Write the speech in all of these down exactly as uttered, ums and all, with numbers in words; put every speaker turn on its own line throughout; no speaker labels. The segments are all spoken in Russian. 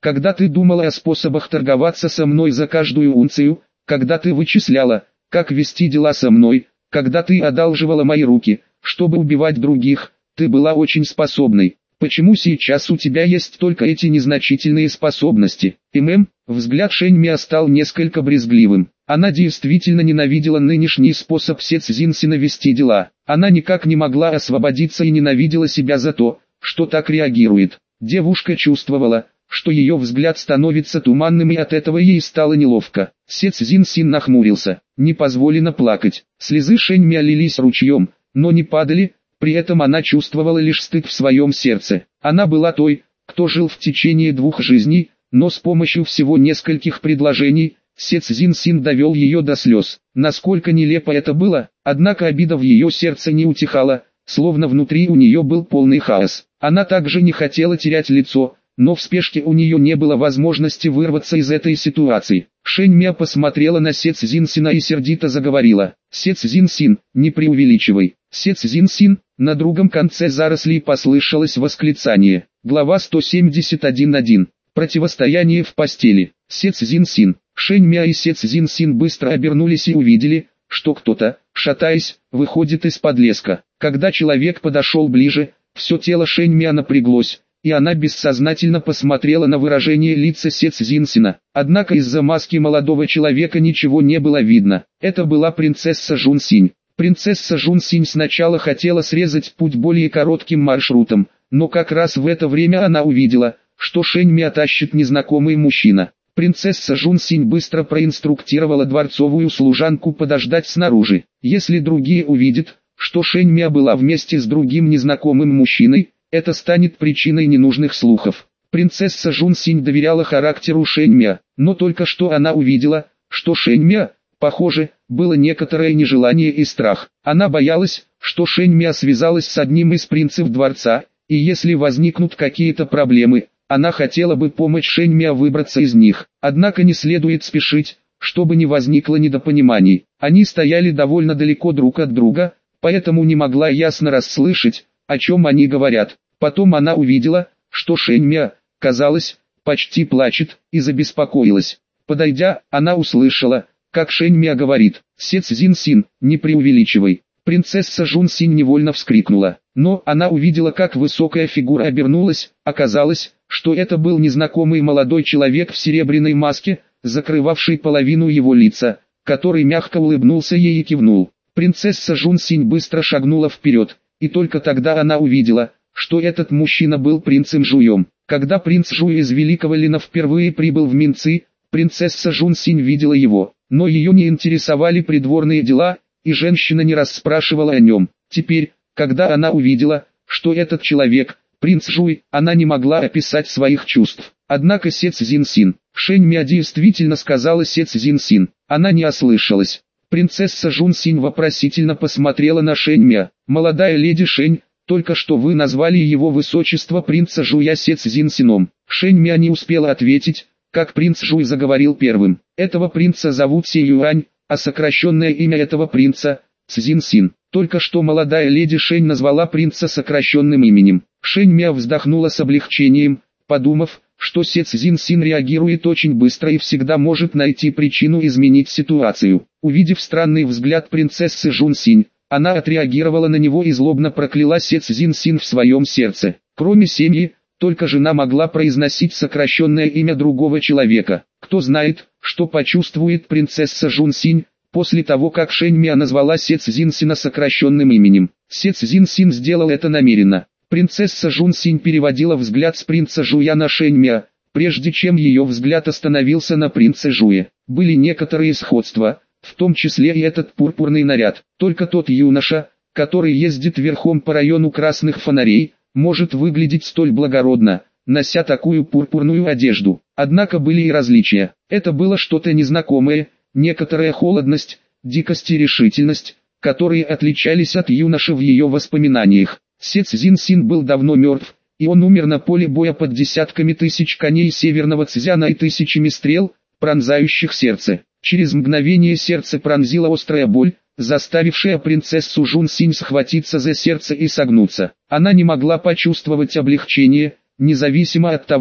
когда ты думала о способах торговаться со мной за каждую унцию, когда ты вычисляла, как вести дела со мной, когда ты одалживала мои руки, чтобы убивать других, ты была очень способной. Почему сейчас у тебя есть только эти незначительные способности? ММ, взгляд Шэньмя стал несколько брезгливым. Она действительно ненавидела нынешний способ Се Цзиньсина вести дела. Она никак не могла освободиться и ненавидела себя за то, что так реагирует. Девушка чувствовала, что ее взгляд становится туманным, и от этого ей стало неловко. Се Цзиньсин нахмурился. Не позволено плакать. Слезы Шэньмя лились ручьем, но не падали. При этом она чувствовала лишь стыд в своем сердце. Она была той, кто жил в течение двух жизней, но с помощью всего нескольких предложений, Се Цзиньсин довел ее до слез. Насколько нелепо это было, однако обида в ее сердце не утихала, словно внутри у нее был полный хаос. Она также не хотела терять лицо, но в спешке у нее не было возможности вырваться из этой ситуации. Шэньмя посмотрела на Се Цзиньсина и сердито заговорила. «Се Цзиньсин, не преувеличивай». Се Цзиньсин, на другом конце зарослей послышалось восклицание. Глава сто семьдесят один точка один. Противостояние в постели. Се Цзиньсин, Шэньмя и Се Цзиньсин быстро обернулись и увидели, что кто-то, шатаясь, выходит из-под леска. Когда человек подошел ближе, все тело Шэньмя напряглось, и она бессознательно посмотрела на выражение лица Се Цзиньсина. Однако из-за маски молодого человека ничего не было видно. Это была принцесса Жун Синь. Принцесса Жун Синь сначала хотела срезать путь более коротким маршрутом, но как раз в это время она увидела, что Шэньмя тащит незнакомый мужчина. Принцесса Жун Синь быстро проинструктировала дворцовую служанку подождать снаружи. Если другие увидят, что Шэньмя была вместе с другим незнакомым мужчиной, это станет причиной ненужных слухов. Принцесса Жун Синь доверяла характеру Шэньмя, но только что она увидела, что Шэньмя, похоже, было некоторое нежелание и страх. Она боялась, что Шэньмя связалась с одним из принцев дворца, и если возникнут какие-то проблемы, она хотела бы помочь Шэньмя выбраться из них. Однако не следует спешить, чтобы не возникло недопониманий. Они стояли довольно далеко друг от друга, поэтому не могла ясно расслышать, о чем они говорят. Потом она увидела, что Шэньмя, казалось, почти плачет, и забеспокоилась. Подойдя, она услышала, как Шэньмя говорит: «Се Цзиньсин, не преувеличивай». Принцесса Жун Синь невольно вскрикнула, но она увидела, как высокая фигура обернулась. Оказалось, что это был незнакомый молодой человек в серебряной маске, закрывавший половину его лица, который мягко улыбнулся ей и кивнул. Принцесса Жун Синь быстро шагнула вперед, и только тогда она увидела, что этот мужчина был принцем Жуем. Когда принц Жуй из Великого Лина впервые прибыл в Минци, принцесса Жун Синь видела его, но ее не интересовали придворные дела, и женщина не расспрашивала о нем. Теперь, когда она увидела, что этот человек, принц Жуй, она не могла описать своих чувств. Однако Се Цзиньсин, Шэньмя действительно сказала Се Цзиньсин, она не ослышалась. Принцесса Жун Синь вопросительно посмотрела на Шэньмя. «Молодая леди Шэнь, только что вы назвали его высочество принца Жуя Се Цзиньсином». Шэньмя не успела ответить, как принц Жуй заговорил первым. «Этого принца зовут Се Юань, а сокращенное имя этого принца – Цзиньсин». Только что молодая леди Шэнь назвала принца сокращенным именем. Шэньмя вздохнула с облегчением, подумав, что Се Цзиньсин реагирует очень быстро и всегда может найти причину изменить ситуацию. Увидев странный взгляд принцессы Жун Синь, она отреагировала на него и злобно прокляла Се Цзиньсин в своем сердце. Кроме семьи, только жена могла произносить сокращенное имя другого человека. Кто знает, что почувствует принцесса Жун Синь после того, как Шэньмя назвала Се Цзиньсина сокращенным именем. Се Цзиньсин сделал это намеренно. Принцесса Жун Синь переводила взгляд с принца Жуя на Шэньмя, прежде чем ее взгляд остановился на принце Жуе. Были некоторые сходства, в том числе и этот пурпурный наряд. Только тот юноша, который ездит верхом по району красных фонарей, может выглядеть столь благородно, нося такую пурпурную одежду. Однако были и различия. Это было что-то незнакомое, некоторая холодность, дикость и решительность, которые отличались от юноши в ее воспоминаниях. Се Цзиньсин был давно мертв, и он умер на поле боя под десятками тысяч коней северного Цзяна и тысячами стрел, пронзающих сердце. Через мгновение сердце пронзила острая боль, заставившая принцессу Жун Синь схватиться за сердце и согнуться. Она не могла почувствовать облегчение, независимо от того,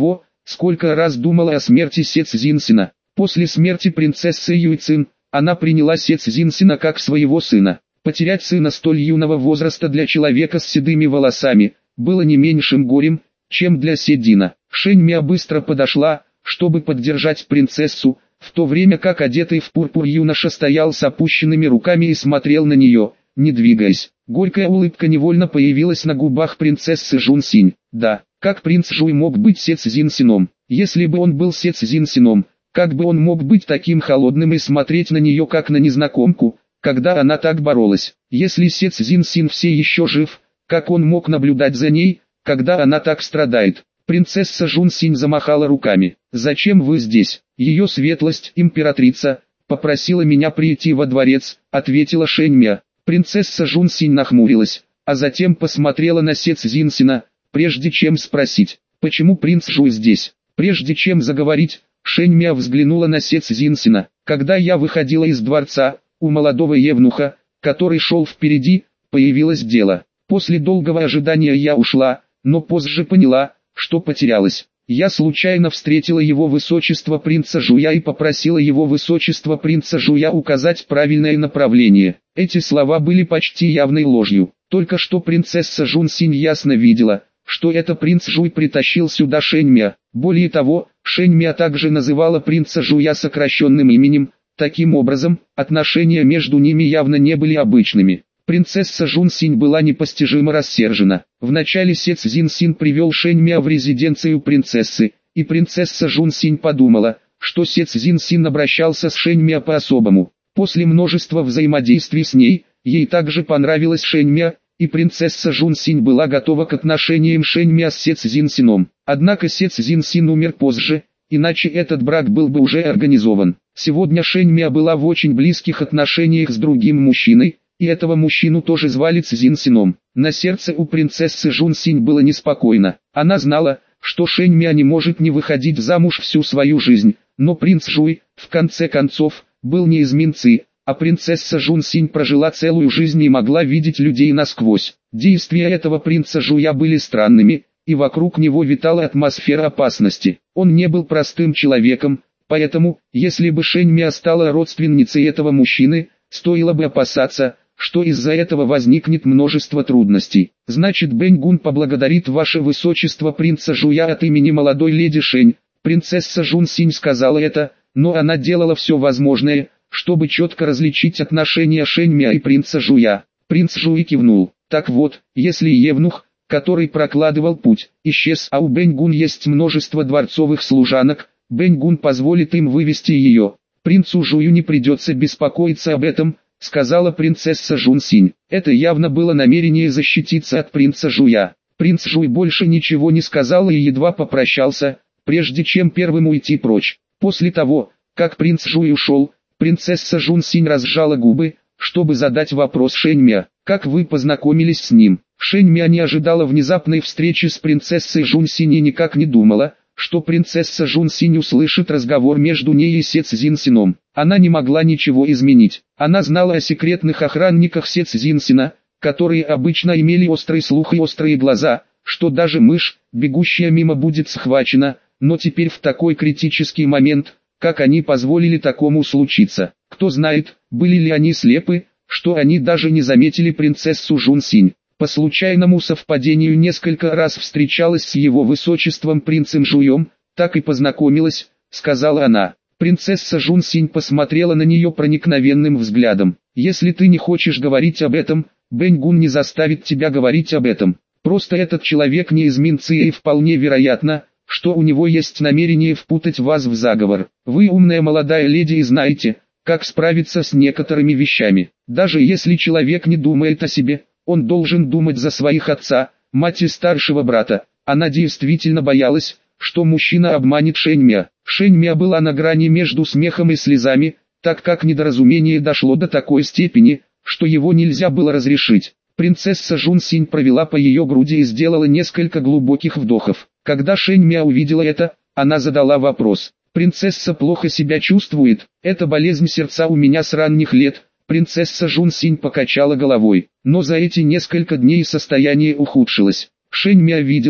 сколько раз думала о смерти Се Цзиньсина. После смерти принцессы Юйцин, она приняла Се Цзиньсина как своего сына. Потерять сына столь юного возраста для человека с седыми волосами было не меньшим горем, чем для Седина. Шэньмя быстро подошла, чтобы поддержать принцессу, в то время как одетый в пурпур юноша стоял с опущенными руками и смотрел на нее, не двигаясь. Горькая улыбка невольно появилась на губах принцессы Жунсинь. Да, как принц Жуй мог быть Се Цзиньсином? Если бы он был Се Цзиньсином, как бы он мог быть таким холодным и смотреть на нее как на незнакомку, когда она так боролась? Если Се Цзиньсин все еще жив, как он мог наблюдать за ней, когда она так страдает? Принцесса Жунсинь замахала руками. «Зачем вы здесь? Ее светлость, императрица, попросила меня прийти во дворец», — ответила Шэньмя. Принцесса Жунсинь нахмурилась, а затем посмотрела на Се Цзиньсина, прежде чем спросить, почему принц Жуй здесь. Прежде чем заговорить, Шэньмя взглянула на Се Цзиньсина. «Когда я выходила из дворца, у молодого евнуха, который шел впереди, появилось дело. После долгого ожидания я ушла, но позже поняла, что потерялась. Я случайно встретила его высочество принца Жуя и попросила его высочество принца Жуя указать правильное направление». Эти слова были почти явной ложью. Только что принцесса Жунсинь ясно видела, что это принц Жуй притащил сюда Шэньмя. Более того, Шэньмя также называла принца Жуя сокращенным именем. Таким образом, отношения между ними явно не были обычными. Принцесса Жунсинь была непостижимо рассержена. Вначале Се Цзиньсин привел Шэньмя в резиденцию принцессы, и принцесса Жунсинь подумала, что Се Цзиньсин обращался с Шэньмя по-особому. После множества взаимодействий с ней, ей также понравилась Шэньмя, и принцесса Жунсинь была готова к отношениям Шэньмя с Се Цзиньсином. Однако Се Цзиньсин умер позже, иначе этот брак был бы уже организован. Сегодня Шэньмя была в очень близких отношениях с другим мужчиной, и этого мужчину тоже звали Цзиньсином. На сердце у принцессы Жунсинь было неспокойно. Она знала, что Шэньмя не может не выходить замуж всю свою жизнь, но принц Жуй, в конце концов, был не из Минцы, а принцесса Жунсинь прожила целую жизнь и могла видеть людей насквозь. Действия этого принца Жуя были странными, и вокруг него витала атмосфера опасности. Он не был простым человеком, поэтому, если бы Шэньмя стала родственницей этого мужчины, стоило бы опасаться, что из-за этого возникнет множество трудностей. «Значит, Бэньгун поблагодарит ваше высочество принца Жуя от имени молодой леди Шэнь». Принцесса Жунсинь сказала это, но она делала все возможное, чтобы четко различить отношения Шэньмя и принца Жуя. Принц Жуй кивнул. «Так вот, если евнух, который прокладывал путь, исчез, а у Бэньгун есть множество дворцовых служанок, Бэньгун позволит им вывести ее. Принцу Жую не придется беспокоиться об этом», — сказала принцесса Жунсинь. Это явно было намерение защититься от принца Жуя. Принц Жуй больше ничего не сказал и едва попрощался, прежде чем первым уйти прочь. После того, как принц Жуй ушел, принцесса Жунсинь разжала губы, чтобы задать вопрос Шэньмя. «Как вы познакомились с ним?» Шэньмя не ожидала внезапной встречи с принцессой Жунсинь и никак не думала, что принцесса Жунсинь услышит разговор между ней и Се Цзиньсином. Она не могла ничего изменить. Она знала о секретных охранниках Се Цзиньсина, которые обычно имели острый слух и острые глаза, что даже мышь, бегущая мимо, будет схвачена, но теперь в такой критический момент, как они позволили такому случиться? Кто знает, были ли они слепы, что они даже не заметили принцессу Жунсинь. По случайному совпадению несколько раз встречалась с его высочеством принцем Жуем, так и познакомилась, сказала она. Принцесса Жунсинь посмотрела на нее проникновенным взглядом. «Если ты не хочешь говорить об этом, Бэньгун не заставит тебя говорить об этом. Просто этот человек не из Минцы и вполне вероятно, что у него есть намерение впутать вас в заговор. Вы умная молодая леди и знаете, как справиться с некоторыми вещами. Даже если человек не думает о себе, он должен думать за своих отца, мать и старшего брата». Она действительно боялась, что мужчина обманет Шэньмя. Шэньмя была на грани между смехом и слезами, так как недоразумение дошло до такой степени, что его нельзя было разрешить. Принцесса Жунсинь провела по ее груди и сделала несколько глубоких вдохов. Когда Шэньмя увидела это, она задала вопрос. «Принцесса плохо себя чувствует, это болезнь сердца у меня с ранних лет». Принцесса Жунсинь покачала головой, но за эти несколько дней состояние ухудшилось. Шэньмя видела,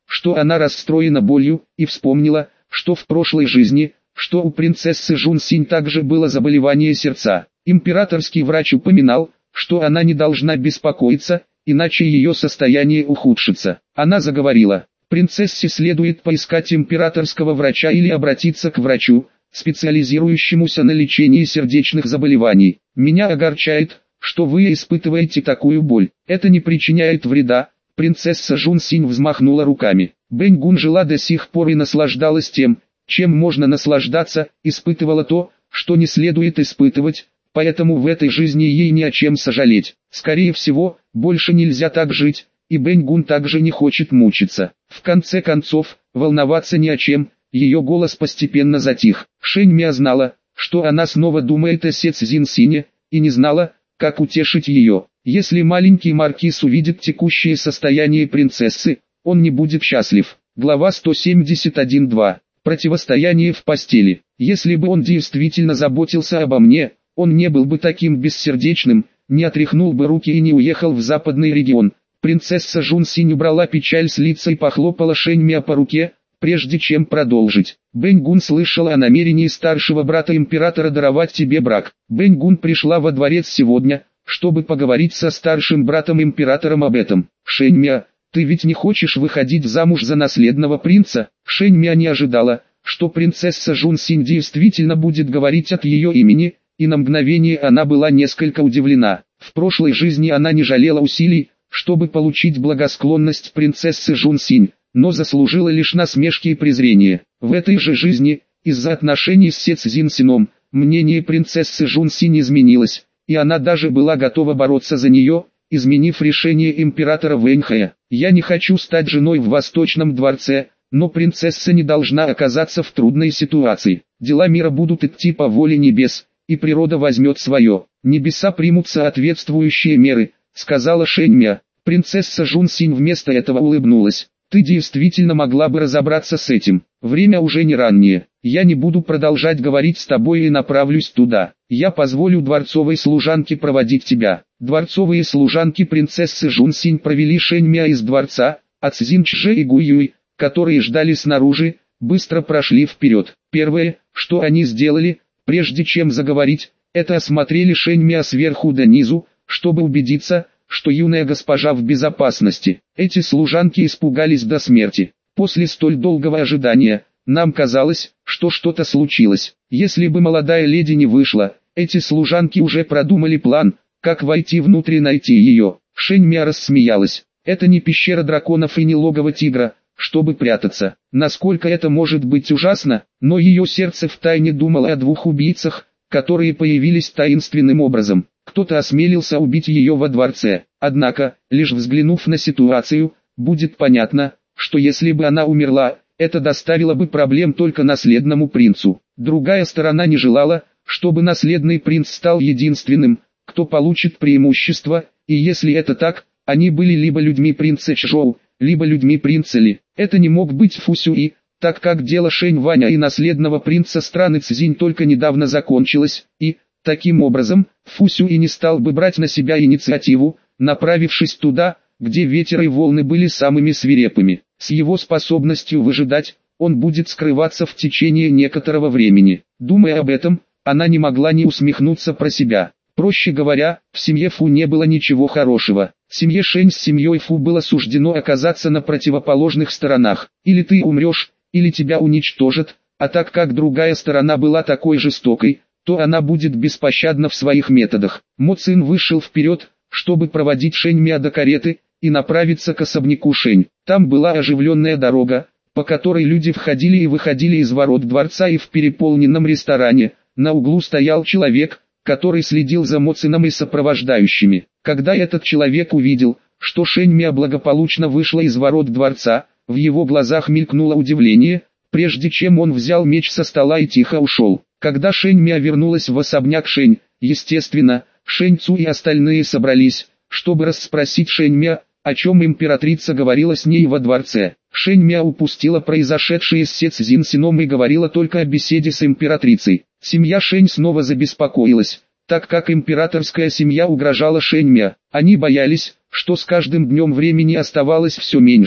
что она расстроена болью, и вспомнила, что в прошлой жизни, что у принцессы Жун Синь также было заболевание сердца. Императорский врач упоминал, что она не должна беспокоиться, иначе ее состояние ухудшится. Она заговорила: принцессе следует поискать императорского врача или обратиться к врачу, специализирующемуся на лечении сердечных заболеваний. Меня огорчает, что вы испытываете такую боль. Это не причиняет вреда. Принцесса Жун Синь взмахнула руками. Бэнь Гун жила до сих пор и наслаждалась тем, чем можно наслаждаться, испытывала то, что не следует испытывать, поэтому в этой жизни ей не о чем сожалеть. Скорее всего, больше нельзя так жить, и Бэнь Гун также не хочет мучиться. В конце концов, волноваться ни о чем. Ее голос постепенно затих. Шэнь Мя знала, что она снова думает о Се Цзин Сине, и не знала, как утешить ее. Если маленький маркиз увидит текущее состояние принцессы, он не будет счастлив. Глава сто семьдесят один два. Противостояние в постели. Если бы он действительно заботился обо мне, он не был бы таким бессердечным, не отряхнул бы руки и не уехал в западный регион. Принцесса Жун Синь убрала печаль с лица и похлопала Шэнь Мя по руке, прежде чем продолжить. Бэнь Гун слышала о намерении старшего брата императора даровать тебе брак. Бэнь Гун пришла во дворец сегодня, чтобы поговорить со старшим братом императором об этом. Шэнь Мя, ты ведь не хочешь выходить замуж за наследного принца? Шэнь Мя не ожидала, что принцесса Жун Синь действительно будет говорить от ее имени, и на мгновение она была несколько удивлена. В прошлой жизни она не жалела усилий, чтобы получить благосклонность принцессы Жун Синь, но заслужила лишь насмешки и презрение. В этой же жизни, из-за отношений с Се Цзин Сином, мнение принцессы Жун Синь изменилось, и она даже была готова бороться за нее, изменив решение императора Вэньхэя. «Я не хочу стать женой в Восточном дворце, но принцесса не должна оказаться в трудной ситуации. Дела мира будут идти по воле небес, и природа возьмет свое. Небеса примут соответствующие меры», — сказала Шэнь Мя. Принцесса Жун Синь вместо этого улыбнулась. «Ты действительно могла бы разобраться с этим. Время уже не раннее. Я не буду продолжать говорить с тобой и направлюсь туда. Я позволю дворцовой служанке проводить тебя». Дворцовые служанки принцессы Жун Синь провели Шэнь Мя из дворца, а Цзин Чжэ и Гу Юй, которые ждали снаружи, быстро прошли вперед. Первое, что они сделали, прежде чем заговорить, это осмотрели Шэнь Мя сверху донизу, чтобы убедиться, что юная госпожа в безопасности. Эти служанки испугались до смерти. После столь долгого ожидания, нам казалось, что что-то случилось. Если бы молодая леди не вышла, эти служанки уже продумали план, как войти внутрь и найти ее. Шэнь Мя рассмеялась. Это не пещера драконов и не логово тигра, чтобы прятаться. Насколько это может быть ужасно, но ее сердце втайне думало о двух убийцах, которые появились таинственным образом. Кто-то осмелился убить ее во дворце. Однако, лишь взглянув на ситуацию, будет понятно, что если бы она умерла, это доставило бы проблем только наследному принцу. Другая сторона не желала, чтобы наследный принц стал единственным, кто получит преимущество, и если это так, они были либо людьми принца Чжоу, либо людьми принца Ли. Это не мог быть Фу Сюи, так как дело Шэнь Ваня и наследного принца страны Цзинь только недавно закончилось, и, таким образом, Фу Сюи не стал бы брать на себя инициативу, направившись туда, где ветер и волны были самыми свирепыми. С его способностью выжидать, он будет скрываться в течение некоторого времени. Думая об этом, она не могла не усмехнуться про себя. Проще говоря, в семье Фу не было ничего хорошего. Семье Шэнь с семьей Фу было суждено оказаться на противоположных сторонах. Или ты умрешь, или тебя уничтожат, а так как другая сторона была такой жестокой, то она будет беспощадна в своих методах. Мо Цин вышел вперед, чтобы проводить Шэнь Мя до кареты, и направиться к особняку Шэнь. Там была оживленная дорога, по которой люди входили и выходили из ворот дворца, и в переполненном ресторане, на углу стоял человек, который следил за Мо Цином и сопровождающими. Когда этот человек увидел, что Шэнь Мя благополучно вышла из ворот дворца, в его глазах мелькнуло удивление, прежде чем он взял меч со стола и тихо ушел. Когда Шэнь Мя вернулась в особняк Шэнь, естественно, Шэнь Цу и остальные собрались, чтобы расспросить Шэнь Мя, о чем императрица говорила с ней во дворце. Шэнь Мя упустила произошедшее с Се Цзин Сином и говорила только о беседе с императрицей. Семья Шэнь снова забеспокоилась, так как императорская семья угрожала Шэнь Мя. Они боялись, что с каждым днем времени оставалось все меньше,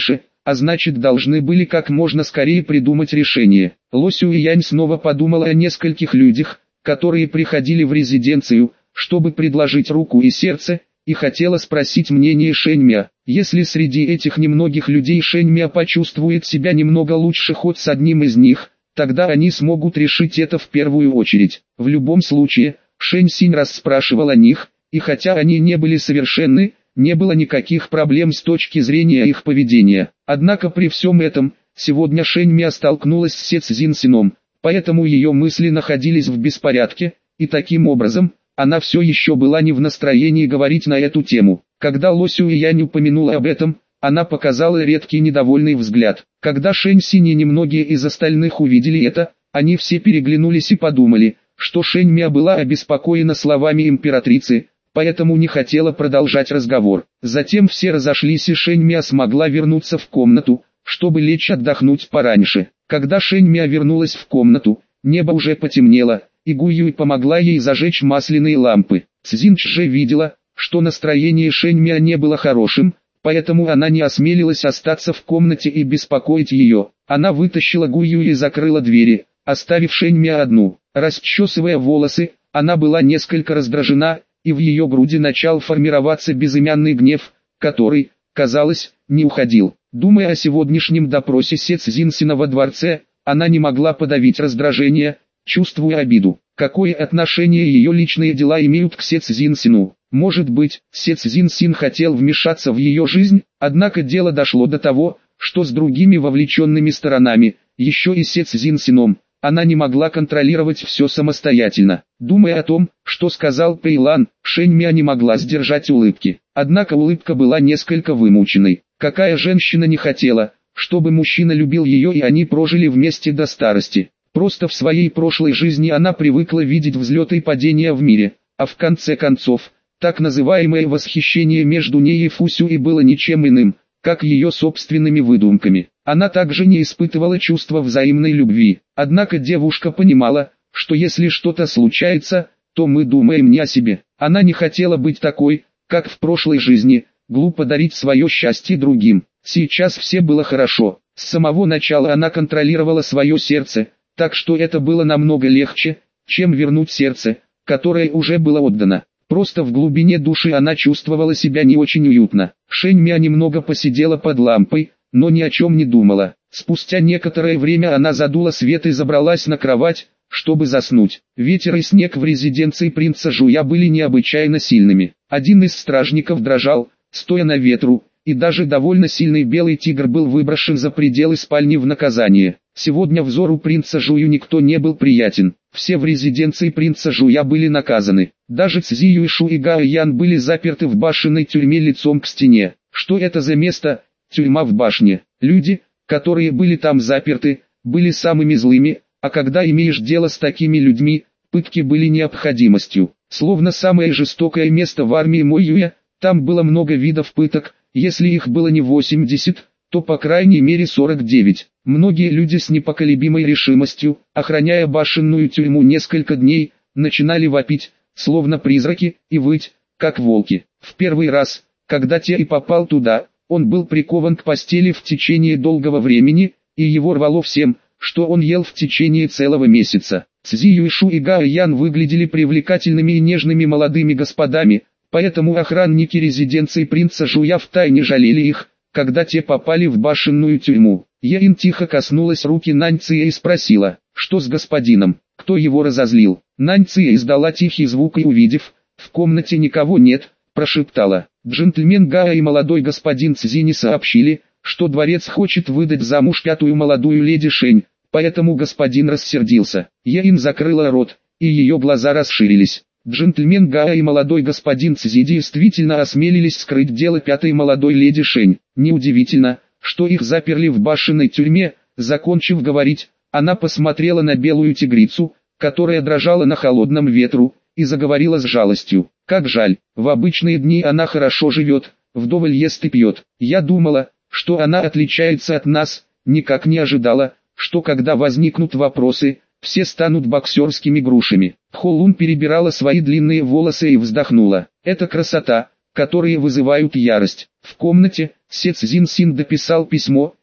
а значит должны были как можно скорее придумать решение. Ло Сюэянь снова подумала о нескольких людях, которые приходили в резиденцию, чтобы предложить руку и сердце, и хотела спросить мнение Шэньмя. Если среди этих немногих людей Шэньмя почувствует себя немного лучше хоть с одним из них, тогда они смогут решить это в первую очередь. В любом случае, Шэнь Синь расспрашивал о них, и хотя они не были совершенны, не было никаких проблем с точки зрения их поведения. Однако при всем этом, сегодня Шэньмя столкнулась с Се Цзиньсином, поэтому ее мысли находились в беспорядке, и таким образом, она все еще была не в настроении говорить на эту тему. Когда Ло Сюэянь упомянула об этом, она показала редкий недовольный взгляд. Когда Шэнь Синь и немногие из остальных увидели это, они все переглянулись и подумали, что Шэньмя была обеспокоена словами императрицы, поэтому не хотела продолжать разговор. Затем все разошлись и Шэньмя смогла вернуться в комнату, чтобы лечь отдохнуть пораньше. Когда Шэньмя вернулась в комнату, небо уже потемнело, и Гуюй помогла ей зажечь масляные лампы. Цзиньч же видела, что настроение Шэньмя не было хорошим, поэтому она не осмелилась остаться в комнате и беспокоить ее. Она вытащила Гуюй и закрыла двери, оставив Шэньмя одну. Расчесывая волосы, она была несколько раздражена, и в ее груди начал формироваться безымянный гнев, который, казалось, не уходил. Думая о сегодняшнем допросе Се Цзиньсина во дворце, она не могла подавить раздражение, чувствуя обиду. Какое отношение ее личные дела имеют к Се Цзиньсину? Может быть, Се Цзиньсин хотел вмешаться в ее жизнь, однако дело дошло до того, что с другими вовлеченными сторонами, еще и Се Цзиньсином, она не могла контролировать все самостоятельно. Думая о том, что сказал Пэйлан, Шэньмя не могла сдержать улыбки. Однако улыбка была несколько вымученной. Какая женщина не хотела, чтобы мужчина любил ее и они прожили вместе до старости? Просто в своей прошлой жизни она привыкла видеть взлеты и падения в мире, а в конце концов, так называемое восхищение между ней и Фусюй было ничем иным, как ее собственными выдумками. Она также не испытывала чувства взаимной любви. Однако девушка понимала, что если что-то случается, то мы думаем не о себе. Она не хотела быть такой, как в прошлой жизни, глупо дарить свое счастье другим. Сейчас все было хорошо. С самого начала она контролировала свое сердце, так что это было намного легче, чем вернуть сердце, которое уже было отдано. Просто в глубине души она чувствовала себя не очень уютно. Шэньмя немного посидела под лампой, но ни о чем не думала. Спустя некоторое время она задула свет и забралась на кровать, чтобы заснуть. Ветер и снег в резиденции принца Жуя были необычайно сильными. Один из стражников дрожал, стоя на ветру, и даже довольно сильный белый тигр был выброшен за пределы спальни в наказание. Сегодня взору принца Жую никто не был приятен. Все в резиденции принца Жуя были наказаны. Даже Цзи Юйшу и Гао Ян были заперты в башенной тюрьме лицом к стене. Что это за место? Тюрьма в башне. Люди, которые были там заперты, были самыми злыми, а когда имеешь дело с такими людьми, пытки были необходимостью. Словно самое жестокое место в армии Моюя, там было много видов пыток, если их было не восемьдесят, то по крайней мере сорок девять. Многие люди с непоколебимой решимостью, охраняя башенную тюрьму несколько дней, начинали вопить, словно призраки, и выть, как волки. В первый раз, когда Те попал туда, он был прикован к постели в течение долгого времени, и его рвало всем, что он ел в течение целого месяца. Цзи Юйшу и Гао Ян выглядели привлекательными и нежными молодыми господами, поэтому охранники резиденции принца Жуя втайне жалели их, когда те попали в башенную тюрьму. Яин тихо коснулась руки Наньция и спросила, что с господином, кто его разозлил. Наньция издала тихий звук и, увидев, в комнате никого нет, прошептала. Джентльмен Гао и молодой господин Цзини сообщили, что дворец хочет выдать замуж пятую молодую леди Шэнь, поэтому господин рассердился. Яин закрыла рот, и ее глаза расширились. Джентльмен Гао и молодой господин Цзи действительно осмелились скрыть дело пятой молодой леди Шэнь. Неудивительно, что их заперли в башенной тюрьме. Закончив говорить, она посмотрела на белую тигрицу, которая дрожала на холодном ветру, и заговорила с жалостью. Как жаль, в обычные дни она хорошо живет, вдоволь ест и пьет. Я думала, что она отличается от нас, никак не ожидала, что когда возникнут вопросы, все станут боксерскими грушами. Холун перебирала свои длинные волосы и вздохнула. Это красота, которые вызывают ярость. В комнате Се Цзиньсин дописал письмо,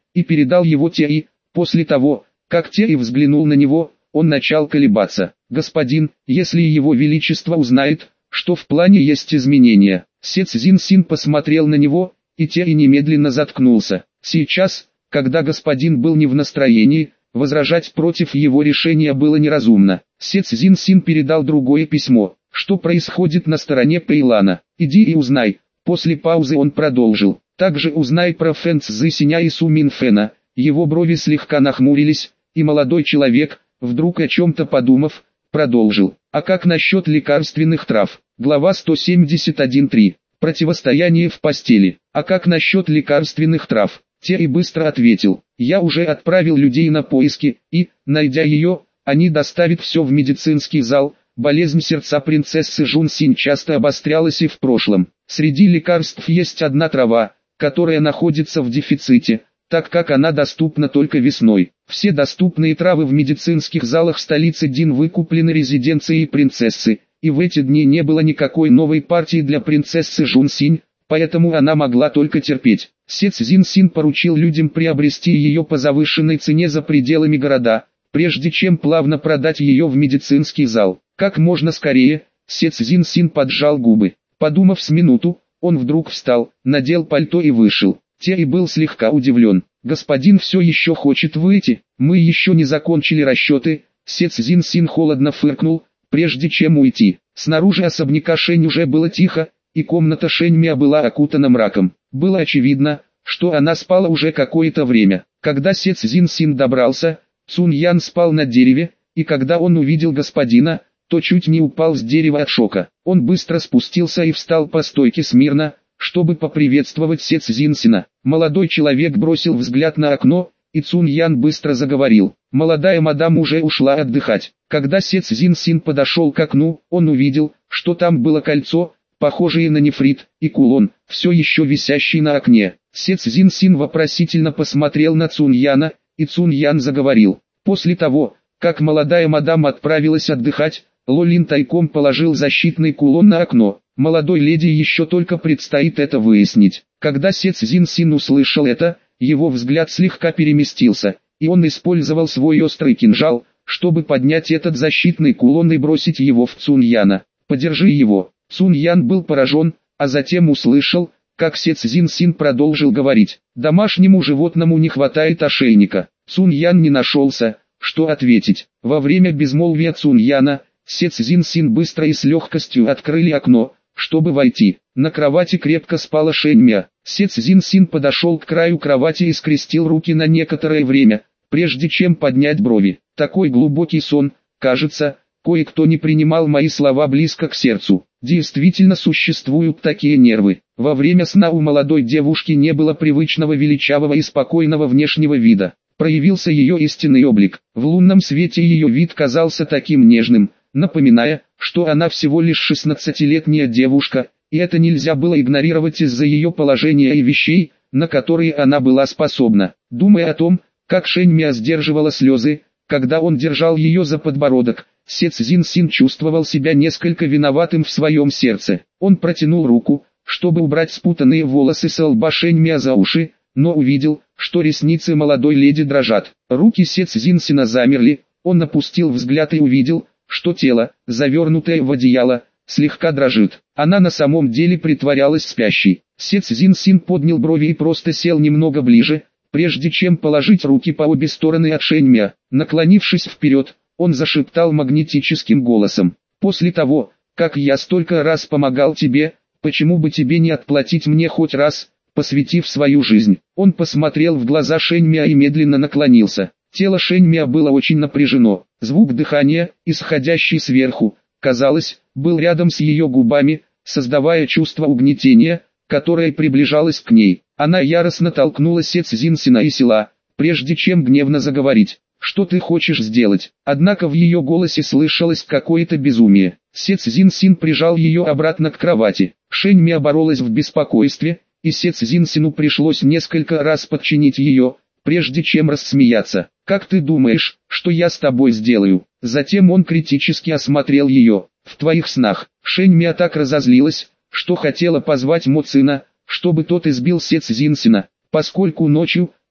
и передал его Теи. После того, как Теи взглянул на него, он начал колебаться. «Господин, если его величество узнает, что в плане есть изменения». Се Цзиньсин посмотрел на него, и Теи немедленно заткнулся. Сейчас, когда господин был не в настроении, возражать против его решения было неразумно. Се Цзиньсин передал другое письмо. «Что происходит на стороне Пэйлана? Иди и узнай». После паузы он продолжил. «Также узнай про Фэн Цзысиня и Су Минфэна». Его брови слегка нахмурились, и молодой человек, вдруг о чем-то подумав, продолжил. «А как насчет лекарственных трав?» Глава сто семьдесят один точка три. Противостояние в постели. «А как насчет лекарственных трав?» Теи быстро ответил. «Я уже отправил людей на поиски, и, найдя ее, они доставят все в медицинский зал». Болезнь сердца принцессы Жунсинь часто обострялась и в прошлом. Среди лекарств есть одна трава, которая находится в дефиците, так как она доступна только весной. Все доступные травы в медицинских залах столицы Дин выкуплены резиденцией принцессы, и в эти дни не было никакой новой партии для принцессы Жунсинь, поэтому она могла только терпеть. Се Цзиньсин поручил людям приобрести ее по завышенной цене за пределами города, прежде чем плавно продать ее в медицинский зал. Как можно скорее. Се Цзиньсин поджал губы. Подумав с минуту, он вдруг встал, надел пальто и вышел. Теи был слегка удивлен. «Господин все еще хочет выйти, мы еще не закончили расчеты». Се Цзиньсин холодно фыркнул, прежде чем уйти. Снаружи особняка Шэнь уже было тихо, и комната Шэньмя была окутана мраком. Было очевидно, что она спала уже какое-то время. Когда Се Цзиньсин добрался, Цунь Ян спал на дереве, и когда он увидел господина, то чуть не упал с дерева от шока. Он быстро спустился и встал по стойке смирно, чтобы поприветствовать Се Цзиньсина. Молодой человек бросил взгляд на окно, и Цунь Ян быстро заговорил. Молодая мадам уже ушла отдыхать. Когда Се Цзиньсин подошел к окну, он увидел, что там было кольцо, похожее на нефрит, и кулон, все еще висящий на окне. Се Цзиньсин вопросительно посмотрел на Цунь Яна, и Цунь Ян заговорил. После того, как молодая мадам отправилась отдыхать, Лолин тайком положил защитный кулон на окно. Молодой леди еще только предстоит это выяснить. Когда Се Цзиньсин услышал это, его взгляд слегка переместился, и он использовал свой острый кинжал, чтобы поднять этот защитный кулон и бросить его в Цунь Яна. «Подержи его». Цунь Ян был поражен, а затем услышал, как Се Цзиньсин продолжил говорить. «Домашнему животному не хватает ошейника». Цунь Ян не нашелся, что ответить. Во время безмолвия Цунь Яна, Се Цзиньсин быстро и с легкостью открыли окно, чтобы войти. На кровати крепко спала Шэньмя. Се Цзиньсин подошел к краю кровати и скрестил руки на некоторое время, прежде чем поднять брови. Такой глубокий сон, кажется, кое-кто не принимал мои слова близко к сердцу. Действительно существуют такие нервы. Во время сна у молодой девушки не было привычного величавого и спокойного внешнего вида. Проявился ее истинный облик. В лунном свете ее вид казался таким нежным, напоминая, что она всего лишь шестнадцатилетняя девушка, и это нельзя было игнорировать из-за ее положения и вещей, на которые она была способна. Думая о том, как Шэньмя сдерживала слезы, когда он держал ее за подбородок, Се Цзиньсин чувствовал себя несколько виноватым в своем сердце. Он протянул руку, чтобы убрать спутанные волосы со лба Шэньмя за уши, но увидел, что ресницы молодой леди дрожат. Руки Се Цзиньсина замерли, он опустил взгляд и увидел, что тело, завернутое в одеяло, слегка дрожит. Она на самом деле притворялась спящей. Се Цзиньсин поднял брови и просто сел немного ближе, прежде чем положить руки по обе стороны от Шэньмя. Наклонившись вперед, он зашептал магнетическим голосом. «После того, как я столько раз помогал тебе, почему бы тебе не отплатить мне хоть раз, посвятив свою жизнь?» Он посмотрел в глаза Шэньмя и медленно наклонился. Тело Шэньмя было очень напряжено. Звук дыхания, исходящий сверху, казалось, был рядом с ее губами, создавая чувство угнетения, которое приближалось к ней. Она яростно толкнула Се Цзиньсина и села, прежде чем гневно заговорить. «Что ты хочешь сделать?» Однако в ее голосе слышалось какое-то безумие. Се Цзиньсин прижал ее обратно к кровати. Шэньмя боролась в беспокойстве, и Се Цзиньсину пришлось несколько раз подчинить ее, прежде чем рассмеяться. «Как ты думаешь, что я с тобой сделаю?» Затем он критически осмотрел ее. «В твоих снах». Шэньмя так разозлилась, что хотела позвать Мо Цина, чтобы тот избил Се Цзиньсина. Поскольку ночью,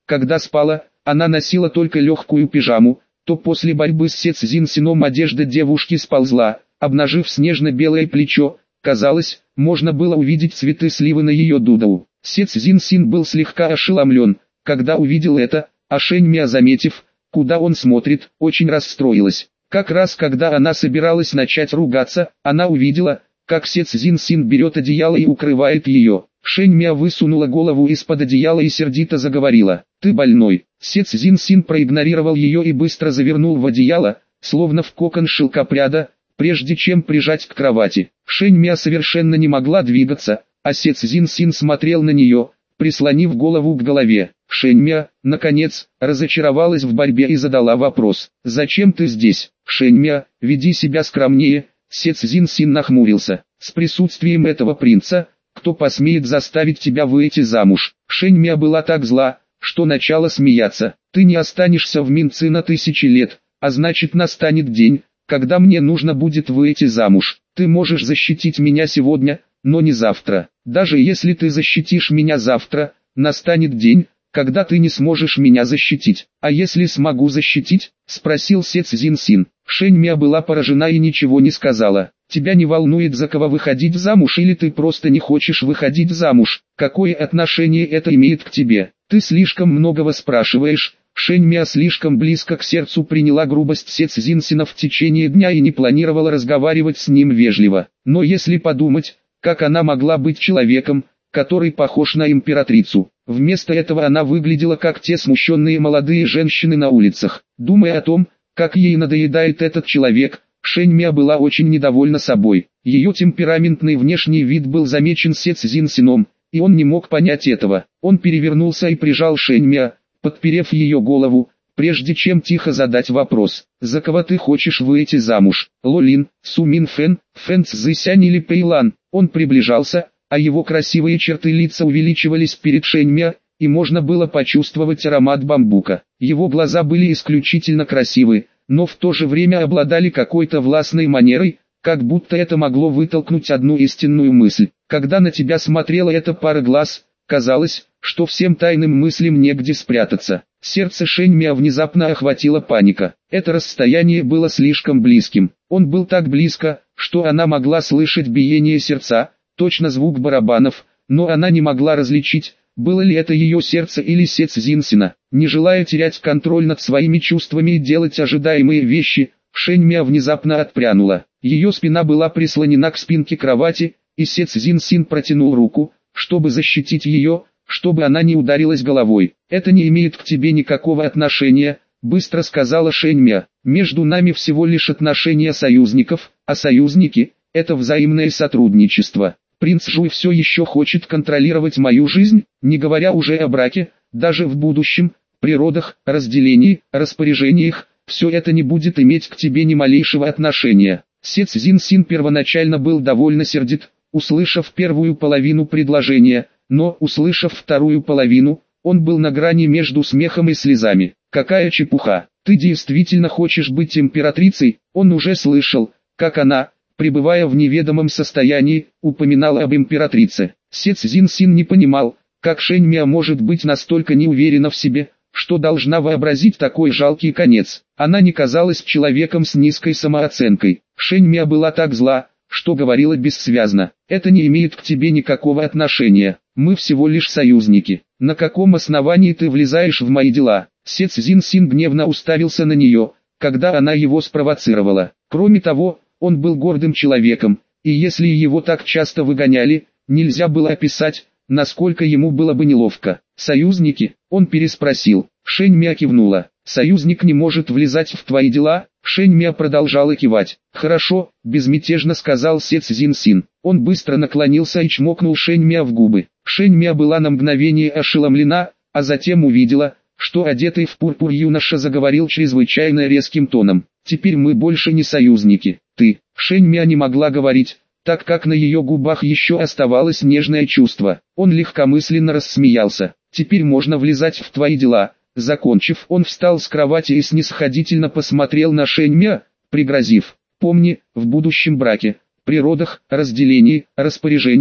Когда спала, она носила только легкую пижаму, то после борьбы с Сец Зинсином одежда девушки сползла, обнажив снежно-белое плечо. Казалось, можно было увидеть цветы сливы на ее дудоу. Сец Зинсин был слегка ошеломлен, когда увидел это, а Шэньмя, заметив, куда он смотрит, очень расстроилась. Как раз когда она собиралась начать ругаться, она увидела, как Сец Зинсин берет одеяло и укрывает ее. Шэньмя высунула голову из-под одеяла и сердито заговорила: «Ты больной». Сец Зинсин проигнорировал ее и быстро завернул в одеяло, словно в кокон шелкопряда, прежде чем прижать к кровати. Шэньмя совершенно не могла двигаться, а Сец Зинсин смотрел на нее, прислонив голову к голове. Шэньмя, наконец, разочаровалась в борьбе и задала вопрос: «Зачем ты здесь?» «Шэньмя, веди себя скромнее», Сец Зинсин нахмурился. «С присутствием этого принца, кто посмеет заставить тебя выйти замуж?» Шэньмя была так зла, что начала смеяться. «Ты не останешься в Минцы на тысячи лет, а значит настанет день, когда мне нужно будет выйти замуж. Ты можешь защитить меня сегодня, но не завтра. Даже если ты защитишь меня завтра, настанет день, когда ты не сможешь меня защитить». «А если смогу защитить?» – спросил Сец Зинсин. Шэньмя была поражена и ничего не сказала. «Тебя не волнует, за кого выходить замуж, или ты просто не хочешь выходить замуж? Какое отношение это имеет к тебе? Ты слишком многого спрашиваешь». Шэньмя слишком близко к сердцу приняла грубость Сец Зинсина в течение дня и не планировала разговаривать с ним вежливо. Но если подумать, как она могла быть человеком, который похож на императрицу? Вместо этого она выглядела как те смущенные молодые женщины на улицах. Думая о том, как ей надоедает этот человек, Шэньмя была очень недовольна собой. Ее темпераментный внешний вид был замечен Сец Зинсином, и он не мог понять этого. Он перевернулся и прижал Шэньмя, подперев ее голову, прежде чем тихо задать вопрос: «За кого ты хочешь выйти замуж? Лолин, Сумин Фэн, Фэн Цзысянь или Пэйлан?» Он приближался, а его красивые черты лица увеличивались перед Шэньмя, и можно было почувствовать аромат бамбука. Его глаза были исключительно красивы, но в то же время обладали какой-то властной манерой, как будто это могло вытолкнуть одну истинную мысль. Когда на тебя смотрела эта пара глаз, казалось, что всем тайным мыслям негде спрятаться. Сердце Шэньмя внезапно охватила паника. Это расстояние было слишком близким. Он был так близко, что она могла слышать биение сердца, точно звук барабанов, но она не могла различить, было ли это ее сердце или Сец Зинсина. Не желая терять контроль над своими чувствами и делать ожидаемые вещи, Шэньмя внезапно отпрянула. Ее спина была прислонена к спинке кровати, и Сец Зинсин протянул руку, чтобы защитить ее, чтобы она не ударилась головой. «Это не имеет к тебе никакого отношения», — быстро сказала Шэньмя. «Между нами всего лишь отношения союзников, а союзники — это взаимное сотрудничество. Принц Жуй все еще хочет контролировать мою жизнь, не говоря уже о браке, даже в будущем, природах, разделении, распоряжениях, все это не будет иметь к тебе ни малейшего отношения». Сец Зинсин первоначально был довольно сердит, услышав первую половину предложения, но, услышав вторую половину, он был на грани между смехом и слезами. «Какая чепуха! Ты действительно хочешь быть императрицей?» Он уже слышал, как она, пребывая в неведомом состоянии, упоминала об императрице. Сец Зинсин не понимал, как Шэньмя может быть настолько неуверена в себе, что должна вообразить такой жалкий конец. Она не казалась человеком с низкой самооценкой. Шэньмя была так зла, что говорила бессвязно: «Это не имеет к тебе никакого отношения. Мы всего лишь союзники. На каком основании ты влезаешь в мои дела?» Сец Зинсин гневно уставился на нее, когда она его спровоцировала. Кроме того, он был гордым человеком, и если его так часто выгоняли, нельзя было описать, насколько ему было бы неловко. «Союзники?» — он переспросил. Шэньмя кивнула. «Союзник не может влезать в твои дела?» Шэньмя продолжала кивать. «Хорошо», — безмятежно сказал Сец Зинсин. Он быстро наклонился и чмокнул Шэньмя в губы. Шэньмя была на мгновение ошеломлена, а затем увидела, что одетый в пурпур юноша заговорил чрезвычайно резким тоном. «Теперь мы больше не союзники. Ты...» Шэньмя не могла говорить, так как на ее губах еще оставалось нежное чувство. Он легкомысленно рассмеялся. «Теперь можно влезать в твои дела». Закончив, он встал с кровати и снисходительно посмотрел на Шэньмя, пригрозив: «Помни, в будущем браке, природах, разделении, распоряжениях,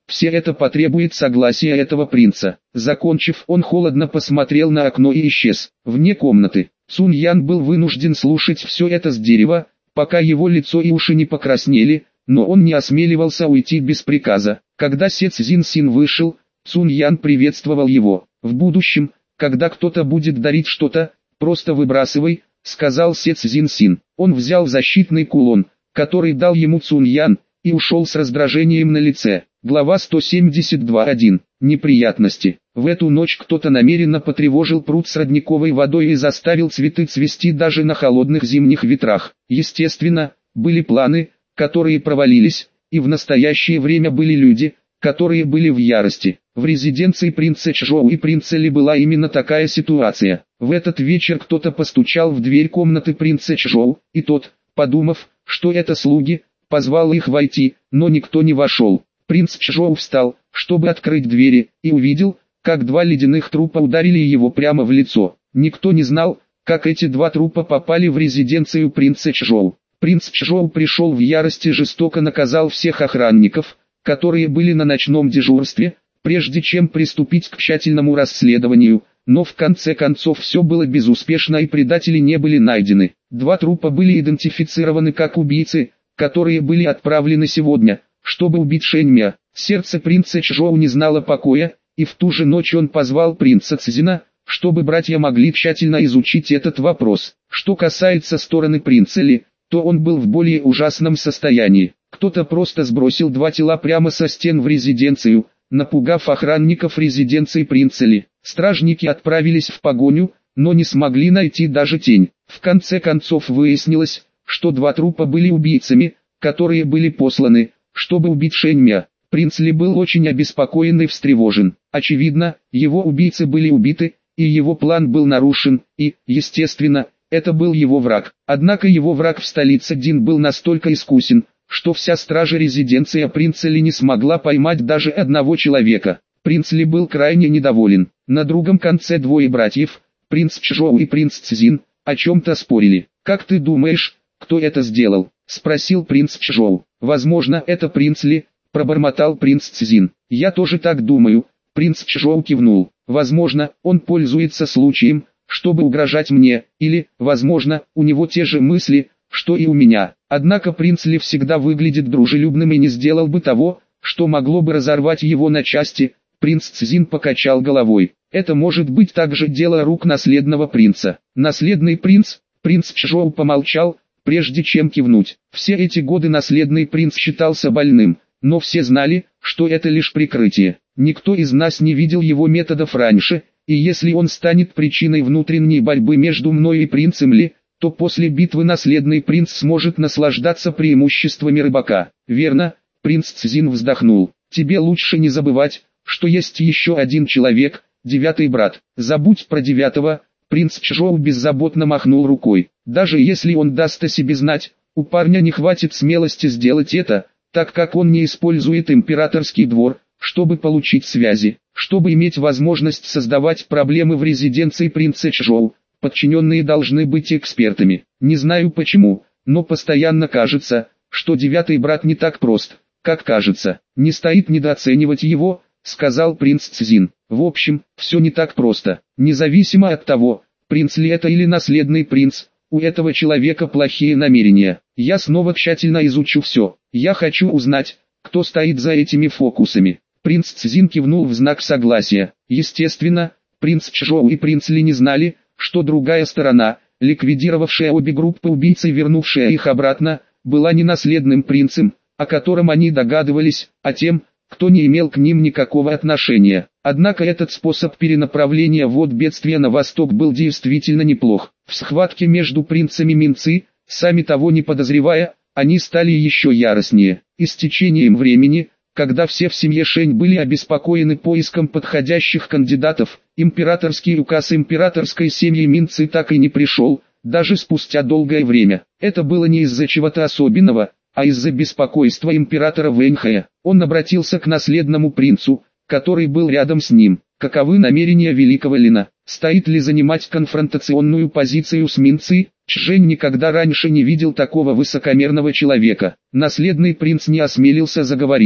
все это потребует согласия этого принца. Закончив, он холодно посмотрел на окно и исчез. Вне комнаты, Цунь Ян был вынужден слушать все это с дерева, пока его лицо и уши не покраснели, но он не осмеливался уйти без приказа. Когда Се Цзин Син вышел, Цунь Ян приветствовал его. «В будущем, когда кто-то будет дарить что-то, просто выбрасывай», — сказал Се Цзин Син. Он взял защитный кулон, который дал ему Цунь Ян, и ушел с раздражением на лице. Глава сто семьдесят два точка один. Неприятности. В эту ночь кто-то намеренно потревожил пруд с родниковой водой и заставил цветы цвести даже на холодных зимних ветрах. Естественно, были планы, которые провалились, и в настоящее время были люди, которые были в ярости. В резиденции принца Чжоу и принца Ли была именно такая ситуация. В этот вечер кто-то постучал в дверь комнаты принца Чжоу, и тот, подумав, что это слуги, позвал их войти, но никто не вошел. Принц Чжоу встал, чтобы открыть двери, и увидел, как два ледяных трупа ударили его прямо в лицо. Никто не знал, как эти два трупа попали в резиденцию принца Чжоу. Принц Чжоу пришел в ярость и жестоко наказал всех охранников, которые были на ночном дежурстве, прежде чем приступить к тщательному расследованию, но в конце концов все было безуспешно и предатели не были найдены. Два трупа были идентифицированы как убийцы, которые были отправлены сегодня, чтобы убить Шэньмя. Сердце принца Чжоу не знало покоя, и в ту же ночь он позвал принца Цзина, чтобы братья могли тщательно изучить этот вопрос. Что касается стороны принца Ли, то он был в более ужасном состоянии. Кто-то просто сбросил два тела прямо со стен в резиденцию, напугав охранников резиденции принца Ли. Стражники отправились в погоню, но не смогли найти даже тень. В конце концов выяснилось, что два трупа были убийцами, которые были посланы, чтобы убить Шэньмя. Принц Ли был очень обеспокоен и встревожен. Очевидно, его убийцы были убиты, и его план был нарушен, и, естественно, это был его враг. Однако его враг в столице Дин был настолько искусен, что вся стража резиденции принца Ли не смогла поймать даже одного человека. Принц Ли был крайне недоволен. На другом конце двое братьев, принц Чжоу и принц Цзин, о чем-то спорили. «Как ты думаешь, кто это сделал?» — спросил принц Чжоу. «Возможно, это принц Ли», — пробормотал принц Цзин. «Я тоже так думаю», — принц Чжоу кивнул. «Возможно, он пользуется случаем, чтобы угрожать мне, или, возможно, у него те же мысли, что и у меня. Однако принц Ли всегда выглядит дружелюбным и не сделал бы того, что могло бы разорвать его на части». Принц Цзин покачал головой. «Это может быть также дело рук наследного принца». «Наследный принц?» Принц Чжоу помолчал, прежде чем кивнуть. Все эти годы наследный принц считался больным, но все знали, что это лишь прикрытие. Никто из нас не видел его методов раньше, и если он станет причиной внутренней борьбы между мной и принцем Ли, то после битвы наследный принц сможет наслаждаться преимуществами рыбака. Верно?» Принц Цзин вздохнул. «Тебе лучше не забывать, что есть еще один человек, девятый брат. Забудь про девятого». Принц Чжоу беззаботно махнул рукой. «Даже если он даст о себе знать, у парня не хватит смелости сделать это, так как он не использует императорский двор, чтобы получить связи, чтобы иметь возможность создавать проблемы в резиденции принца Чжоу. Подчиненные должны быть экспертами. Не знаю почему, но постоянно кажется, что девятый брат не так прост, как кажется. Не стоит недооценивать его», — сказал принц Цзин. «В общем, все не так просто. Независимо от того, принц ли это или наследный принц, у этого человека плохие намерения. Я снова тщательно изучу все. Я хочу узнать, кто стоит за этими фокусами». Принц Цзин кивнул в знак согласия. Естественно, принц Чжоу и принц Ли не знали, что другая сторона, ликвидировавшая обе группы убийц и вернувшая их обратно, была не наследным принцем, о котором они догадывались, а тем, кто не имел к ним никакого отношения. Однако этот способ перенаправления вод бедствия на восток был действительно неплох. В схватке между принцами Минцы, сами того не подозревая, они стали еще яростнее. И с течением времени, когда все в семье Шэнь были обеспокоены поиском подходящих кандидатов, императорский указ императорской семьи Минцы так и не пришел, даже спустя долгое время. Это было не из-за чего-то особенного, а из-за беспокойства императора Вэньхэя. Он обратился к наследному принцу, который был рядом с ним. Каковы намерения великого Лина? Стоит ли занимать конфронтационную позицию с Минци? Чжэнь никогда раньше не видел такого высокомерного человека. Наследный принц не осмелился заговорить.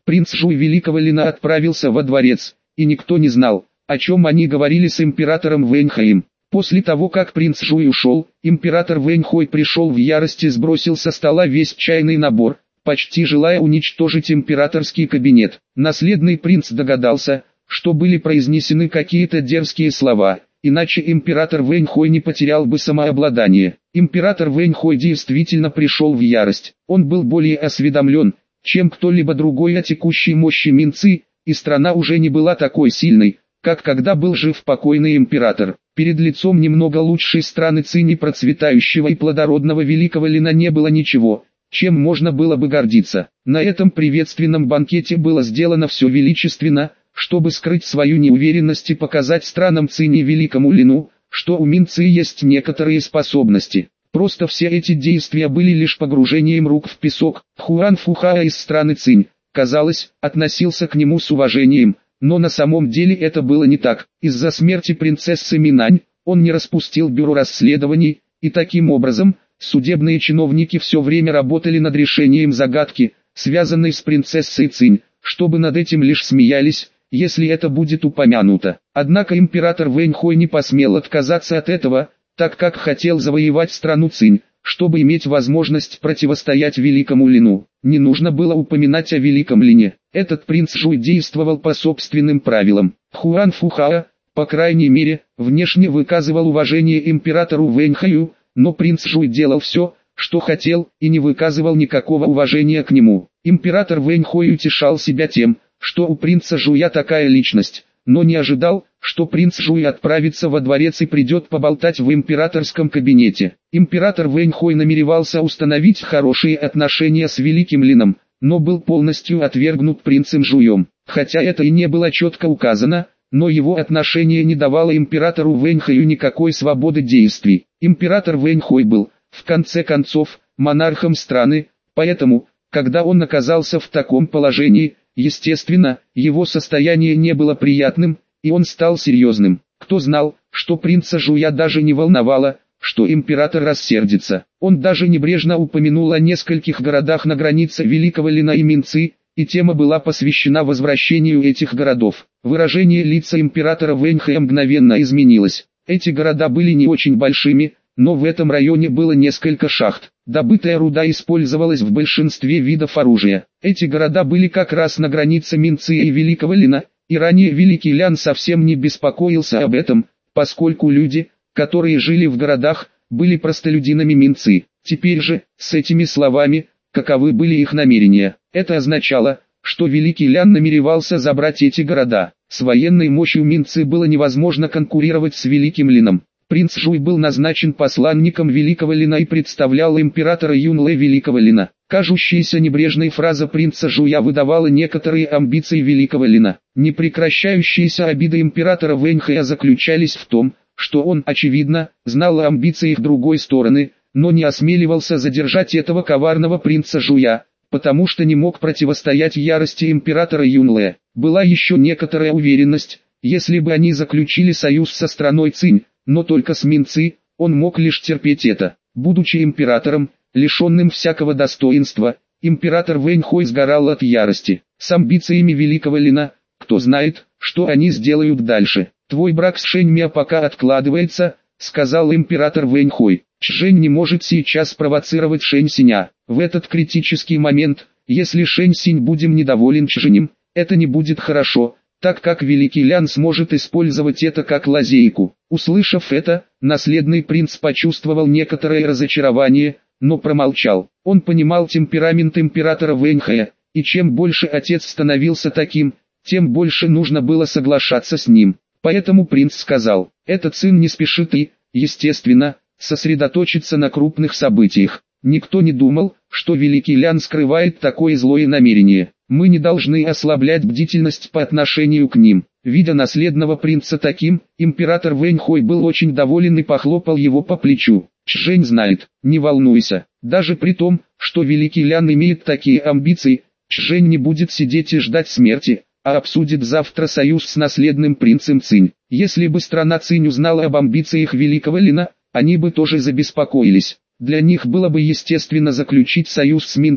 Принц Жуй Великого Лина отправился во дворец, и никто не знал, о чем они говорили с императором Вэньхаем. После того, как принц Жуй ушел, император Вэньхой пришел в ярость и сбросил со стола весь чайный набор, почти желая уничтожить императорский кабинет. Наследный принц догадался, что были произнесены какие-то дерзкие слова, иначе император Вэньхой не потерял бы самообладание. Император Вэньхой действительно пришел в ярость. Он был более осведомлен, чем кто-либо другой о текущей мощи Минцы, и страна уже не была такой сильной, как когда был жив покойный император. Перед лицом немного лучшей страны Цинь и процветающего и плодородного Великого Лина не было ничего, чем можно было бы гордиться. На этом приветственном банкете было сделано все величественно, чтобы скрыть свою неуверенность и показать странам Цинь и Великому Лину, что у Минцы есть некоторые способности. Просто все эти действия были лишь погружением рук в песок. Хуан Фухао из страны Цинь, казалось, относился к нему с уважением, но на самом деле это было не так. Из-за смерти принцессы Минань, он не распустил бюро расследований, и таким образом, судебные чиновники все время работали над решением загадки, связанной с принцессой Цинь, чтобы над этим лишь смеялись, если это будет упомянуто. Однако император Вэньхой не посмел отказаться от этого, так как хотел завоевать страну Цинь, чтобы иметь возможность противостоять Великому Лину. Не нужно было упоминать о Великом Лине. Этот принц Жуй действовал по собственным правилам. Хуан Фухао, по крайней мере, внешне выказывал уважение императору Вэньхаю, но принц Жуй делал все, что хотел, и не выказывал никакого уважения к нему. Император Вэньхой утешал себя тем, что у принца Жуя такая личность, но не ожидал, что принц Жуй отправится во дворец и придет поболтать в императорском кабинете. Император Вэньхой намеревался установить хорошие отношения с Великим Лином, но был полностью отвергнут принцем Жуем. Хотя это и не было четко указано, но его отношение не давало императору Вэньхаю никакой свободы действий. Император Вэньхой был, в конце концов, монархом страны, поэтому, когда он оказался в таком положении, естественно, его состояние не было приятным, и он стал серьезным. Кто знал, что принца Жуя даже не волновало, что император рассердится. Он даже небрежно упомянул о нескольких городах на границе Великого Лина и Минцы, и тема была посвящена возвращению этих городов. Выражение лица императора Вэньхая мгновенно изменилось. Эти города были не очень большими, но в этом районе было несколько шахт. Добытая руда использовалась в большинстве видов оружия. Эти города были как раз на границе Минцы и Великого Лина, и ранее Великий Лян совсем не беспокоился об этом, поскольку люди, которые жили в городах, были простолюдинами Минцы. Теперь же, с этими словами, каковы были их намерения? Это означало, что Великий Лян намеревался забрать эти города. С военной мощью Минцы было невозможно конкурировать с Великим Лином. Принц Жуй был назначен посланником Великого Лина и представлял императора Юнле Великого Лина. Кажущаяся небрежной фраза принца Жуя выдавала некоторые амбиции Великого Лина. Непрекращающиеся обиды императора Вэньхая заключались в том, что он, очевидно, знал о амбициях другой стороны, но не осмеливался задержать этого коварного принца Жуя, потому что не мог противостоять ярости императора Юнле. Была еще некоторая уверенность, если бы они заключили союз со страной Цинь, но только с Минцы, он мог лишь терпеть это. Будучи императором, лишенным всякого достоинства, император Вэньхой сгорал от ярости. С амбициями Великого Лина, кто знает, что они сделают дальше. «Твой брак с Шэньмя пока откладывается», — сказал император Вэньхой. «Чжэнь не может сейчас провоцировать Шэнь Синя. В этот критический момент, если Шэнь Синь будем недоволен Чжэнем, это не будет хорошо, так как Великий Лян сможет использовать это как лазейку». Услышав это, наследный принц почувствовал некоторое разочарование, но промолчал. Он понимал темперамент императора Вэньхая, и чем больше отец становился таким, тем больше нужно было соглашаться с ним. Поэтому принц сказал: «Этот сын не спешит и, естественно, сосредоточится на крупных событиях. Никто не думал, что Великий Лян скрывает такое злое намерение. Мы не должны ослаблять бдительность по отношению к ним». Видя наследного принца таким, император Вэньхой был очень доволен и похлопал его по плечу. «Чжэнь знает, не волнуйся, даже при том, что Великий Лян имеет такие амбиции, Чжэнь не будет сидеть и ждать смерти, а обсудит завтра союз с наследным принцем Цинь. Если бы страна Цинь узнала об амбициях Великого Лина, они бы тоже забеспокоились. Для них было бы естественно заключить союз с Минцы,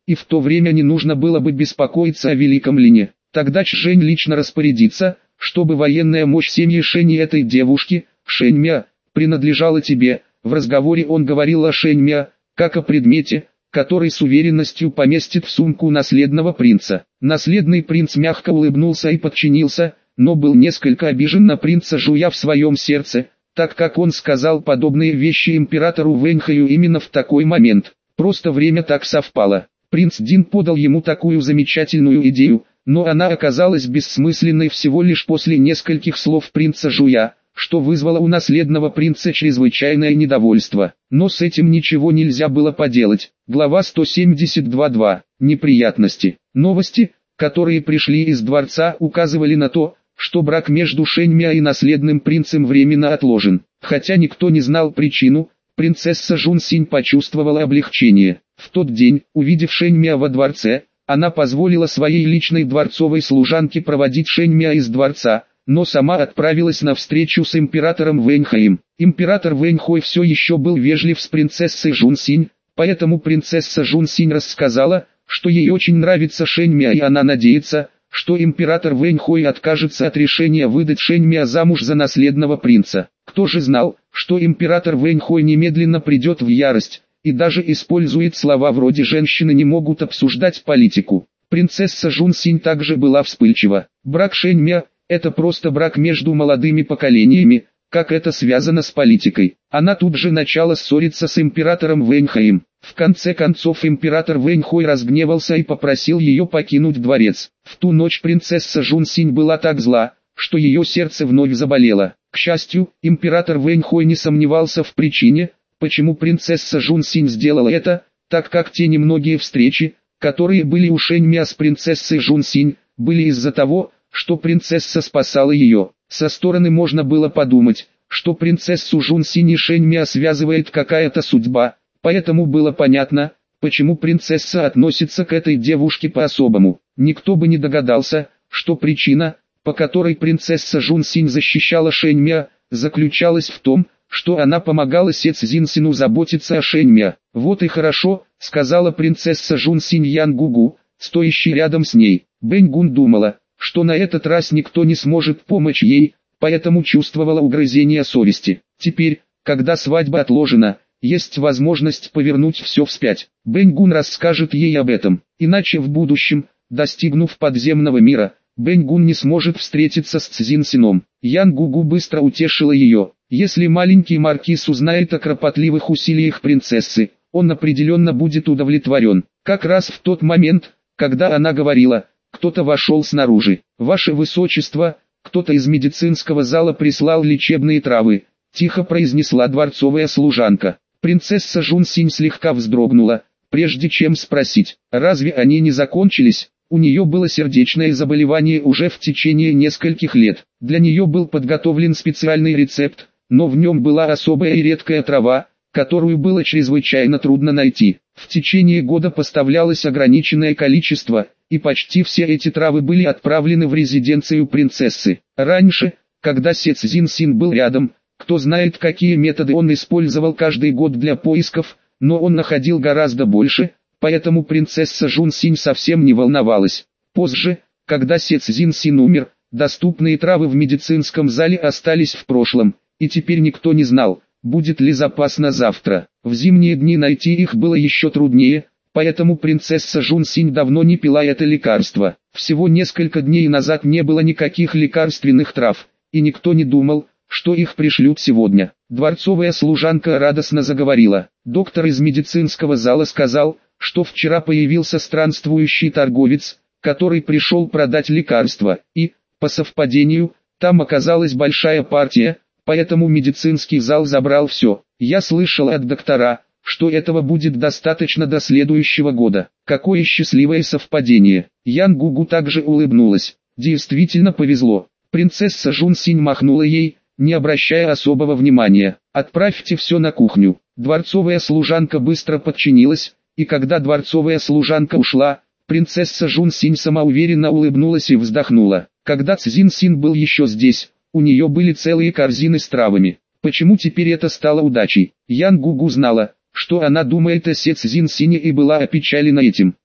и в то время не нужно было бы беспокоиться о Великом Лине. Тогда Чжэнь лично распорядится, чтобы военная мощь семьи Шэнь этой девушки, Шэньмя, принадлежала тебе. В разговоре он говорил о Шэньмя, как о предмете, который с уверенностью поместит в сумку наследного принца. Наследный принц мягко улыбнулся и подчинился, но был несколько обижен на принца Жуя в своем сердце, так как он сказал подобные вещи императору Вэньхаю именно в такой момент. Просто время так совпало. Принц Дин подал ему такую замечательную идею, но она оказалась бессмысленной всего лишь после нескольких слов принца Жуя, что вызвало у наследного принца чрезвычайное недовольство. Но с этим ничего нельзя было поделать. Глава сто семьдесят два точка два. Неприятности. Новости, которые пришли из дворца, указывали на то, что брак между Шэньмя и наследным принцем временно отложен. Хотя никто не знал причину, принцесса Жун Синь почувствовала облегчение. В тот день, увидев Шэньмя во дворце, она позволила своей личной дворцовой служанке проводить Шэньмя из дворца, но сама отправилась на встречу с императором Вэньхаем. Император Вэньхой все еще был вежлив с принцессой Жун Синь, поэтому принцесса Жун Синь рассказала, что ей очень нравится Шэньмя и она надеется, что император Вэньхой откажется от решения выдать Шэньмя замуж за наследного принца. Кто же знал, что император Вэньхой немедленно придет в ярость, и даже использует слова вроде «женщины не могут обсуждать политику». Принцесса Жун Синь также была вспыльчива. Брак Шэньмя – это просто брак между молодыми поколениями, как это связано с политикой. Она тут же начала ссориться с императором Вэньхаем. В конце концов император Вэньхой разгневался и попросил ее покинуть дворец. В ту ночь принцесса Жун Синь была так зла, что ее сердце вновь заболело. К счастью, император Вэньхой не сомневался в причине, почему принцесса Жун Синь сделала это, так как те немногие встречи, которые были у Шэньмя с принцессой Жун Синь, были из-за того, что принцесса спасала ее. Со стороны можно было подумать, что принцессу Жун Синь и Шэньмя связывает какая-то судьба, поэтому было понятно, почему принцесса относится к этой девушке по-особому. Никто бы не догадался, что причина, по которой принцесса Жун Синь защищала Шэньмя, заключалась в том, что она помогала Се Цзиньсину заботиться о Шэньмя. «Вот и хорошо», — сказала принцесса Жун Синь Ян Гугу, стоящий рядом с ней. Бэнь Гун думала, что на этот раз никто не сможет помочь ей, поэтому чувствовала угрызение совести. Теперь, когда свадьба отложена, есть возможность повернуть все вспять. Бэнь Гун расскажет ей об этом, иначе в будущем, достигнув подземного мира, Бэнь Гун не сможет встретиться с Цзиньсином. Ян Гугу быстро утешила ее. Если маленький маркиз узнает о кропотливых усилиях принцессы, он определенно будет удовлетворен. Как раз в тот момент, когда она говорила, кто-то вошел снаружи. «Ваше Высочество, кто-то из медицинского зала прислал лечебные травы», — тихо произнесла дворцовая служанка. Принцесса Жун Синь слегка вздрогнула, прежде чем спросить, разве они не закончились? У нее было сердечное заболевание уже в течение нескольких лет. Для нее был подготовлен специальный рецепт, но в нем была особая и редкая трава, которую было чрезвычайно трудно найти. В течение года поставлялось ограниченное количество, и почти все эти травы были отправлены в резиденцию принцессы. Раньше, когда Се Цзиньсин был рядом, кто знает какие методы он использовал каждый год для поисков, но он находил гораздо больше, поэтому принцесса Жун Синь совсем не волновалась. Позже, когда Се Цзиньсин умер, доступные травы в медицинском зале остались в прошлом, и теперь никто не знал, будет ли запас на завтра. В зимние дни найти их было еще труднее, поэтому принцесса Жун Синь давно не пила это лекарство. Всего несколько дней назад не было никаких лекарственных трав, и никто не думал, что их пришлют сегодня. Дворцовая служанка радостно заговорила. Доктор из медицинского зала сказал, что вчера появился странствующий торговец, который пришел продать лекарства, и, по совпадению, там оказалась большая партия, поэтому медицинский зал забрал все. Я слышал от доктора, что этого будет достаточно до следующего года. Какое счастливое совпадение. Ян Гугу также улыбнулась. Действительно повезло. Принцесса Жун Синь махнула ей, не обращая особого внимания. «Отправьте все на кухню». Дворцовая служанка быстро подчинилась, и когда дворцовая служанка ушла, принцесса Жун Синь самоуверенно улыбнулась и вздохнула. Когда Цзиньсин был еще здесь, у нее были целые корзины с травами. Почему теперь это стало удачей? Ян Гугу знала, что она думает о Се Цзиньсине и была опечалена этим.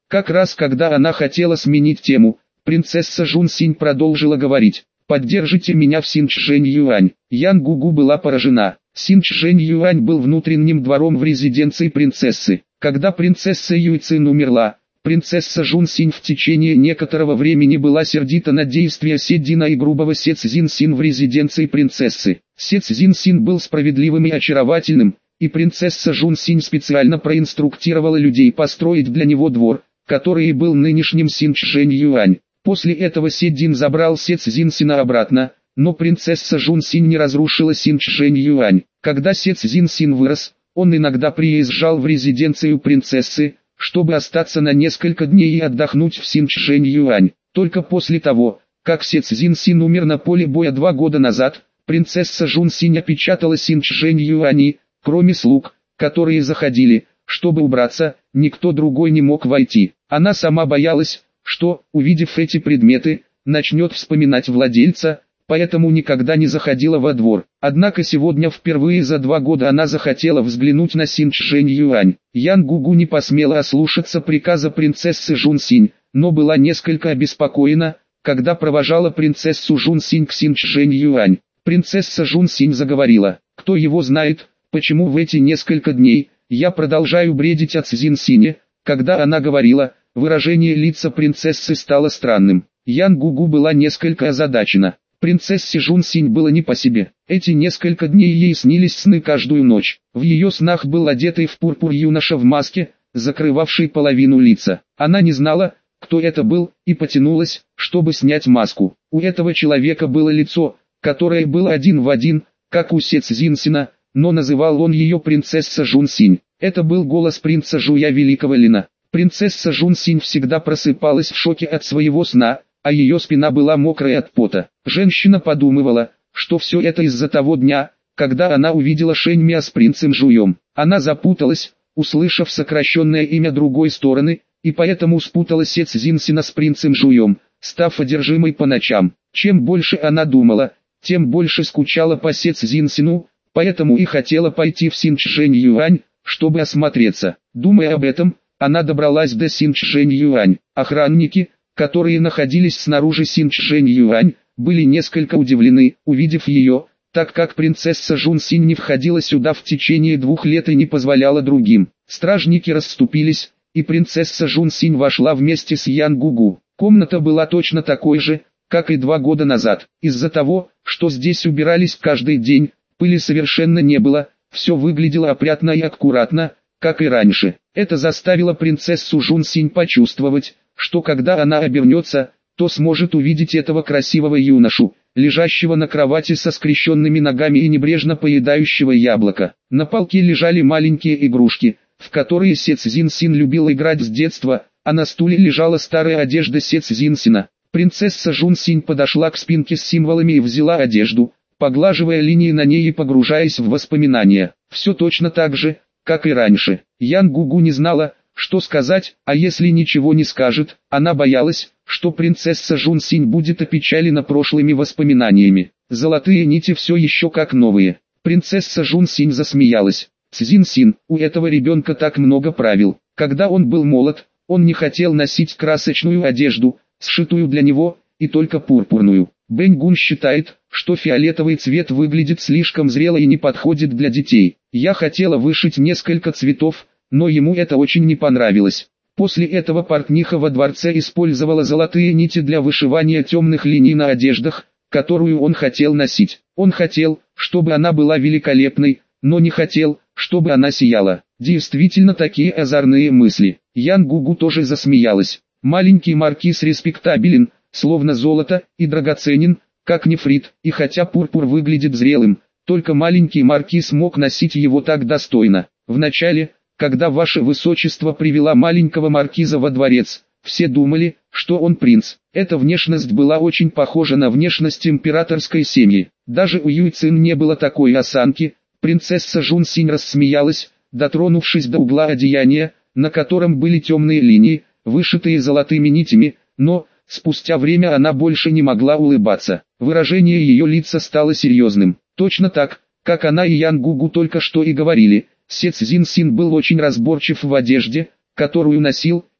Как раз когда она хотела сменить тему, принцесса Жун Синь продолжила говорить: «Поддержите меня в Синчжэнь Юань». Ян Гугу была поражена. Синчжэнь Юань был внутренним двором в резиденции принцессы. Когда принцесса Юйцин умерла, принцесса Жун Синь в течение некоторого времени была сердита на действия Седина и грубого Се Цзин Син в резиденции принцессы. Се Цзин Син был справедливым и очаровательным, и принцесса Жун Синь специально проинструктировала людей построить для него двор, который и был нынешним Синчжэнь Юань. После этого Седин забрал Се Цзин Сина обратно, но принцесса Жун Синь не разрушила Синчжэнь Юань. Когда Се Цзин Син вырос, он иногда приезжал в резиденцию принцессы, чтобы остаться на несколько дней и отдохнуть в Синчжэнь Юань. Только после того, как Се Цзин Син умер на поле боя два года назад, принцесса Жун Синь опечатала Синчжэнь Юань и, кроме слуг, которые заходили, чтобы убраться, никто другой не мог войти. Она сама боялась, что, увидев эти предметы, начнет вспоминать владельца, поэтому никогда не заходила во двор. Однако сегодня впервые за два года она захотела взглянуть на Синчжэнь Юань. Ян Гугу не посмела ослушаться приказа принцессы Жун Синь, но была несколько обеспокоена, когда провожала принцессу Жун Синь к Синчжэнь Юань. Принцесса Жун Синь заговорила: «Кто его знает, почему в эти несколько дней я продолжаю бредить о Цзин Сине». Когда она говорила, выражение лица принцессы стало странным. Ян Гугу была несколько озадачена. Принцессе Жун Синь было не по себе. Эти несколько дней ей снились сны каждую ночь. В ее снах был одетый в пурпур юноша в маске, закрывавший половину лица. Она не знала, кто это был, и потянулась, чтобы снять маску. У этого человека было лицо, которое было один в один, как у Се Цзин Сина, но называл он ее принцесса Жун Синь. Это был голос принца Жуя Великого Лина. Принцесса Жун Синь всегда просыпалась в шоке от своего сна, а ее спина была мокрай от пота. Женщина подумывала, что все это из-за того дня, когда она увидела Шэнь Мя с принцем Жуем. Она запуталась, услышав сокращенное имя другой стороны, и поэтому спутала Се Цзин Сина с принцем Жуем, став одержимой по ночам. Чем больше она думала, тем больше скучала по Се Цзин Сину, поэтому и хотела пойти в Синчжэнь Юань, чтобы осмотреться. Думая об этом, она добралась до Синчжэнь Юань. Охранники, которые находились снаружи Синчжэнь Юань, были несколько удивлены, увидев ее, так как принцесса Жун Синь не входила сюда в течение двух лет и не позволяла другим. Стражники расступились, и принцесса Жун Синь вошла вместе с Ян Гугу. Комната была точно такой же, как и два года назад. Из-за того, что здесь убирались каждый день, пыли совершенно не было, все выглядело опрятно и аккуратно, как и раньше. Это заставило принцессу Жун Синь почувствовать, что когда она обернется, то сможет увидеть этого красивого юношу, лежащего на кровати со скрещенными ногами и небрежно поедающего яблоко. На полке лежали маленькие игрушки, в которые Се Цзин Син любил играть с детства, а на стуле лежала старая одежда Се Цзин Сина. Принцесса Жун Синь подошла к спинке с символами и взяла одежду, поглаживая линии на ней и погружаясь в воспоминания. Все точно так же, как и раньше. Ян Гугу не знала, что сказать, а если ничего не скажет, она боялась, что принцесса Жун Синь будет опечалена прошлыми воспоминаниями. Золотые нити все еще как новые. Принцесса Жун Синь засмеялась. Цзин Син, у этого ребенка так много правил. Когда он был молод, он не хотел носить красочную одежду, сшитую для него, и только пурпурную. Бэнь Гун считает, что фиолетовый цвет выглядит слишком зрело и не подходит для детей. Я хотела вышить несколько цветов, но ему это очень не понравилось. После этого портниха во дворце использовала золотые нити для вышивания темных линий на одеждах, которую он хотел носить. Он хотел, чтобы она была великолепной, но не хотел, чтобы она сияла. Действительно такие озорные мысли. Ян Гугу тоже засмеялась. Маленький маркиз респектабелен, словно золото, и драгоценен, как нефрит, и хотя пурпур выглядит зрелым, только маленький маркиз мог носить его так достойно. Вначале, когда ваше высочество привела маленького маркиза во дворец, все думали, что он принц. Эта внешность была очень похожа на внешность императорской семьи. Даже у Юйцин не было такой осанки. Принцесса Жун Синь рассмеялась, дотронувшись до угла одеяния, на котором были темные линии, вышитые золотыми нитями, но, спустя время она больше не могла улыбаться. Выражение ее лица стало серьезным. Точно так, как она и Ян Гугу только что и говорили, Се Цзин Син был очень разборчив в одежде, которую носил,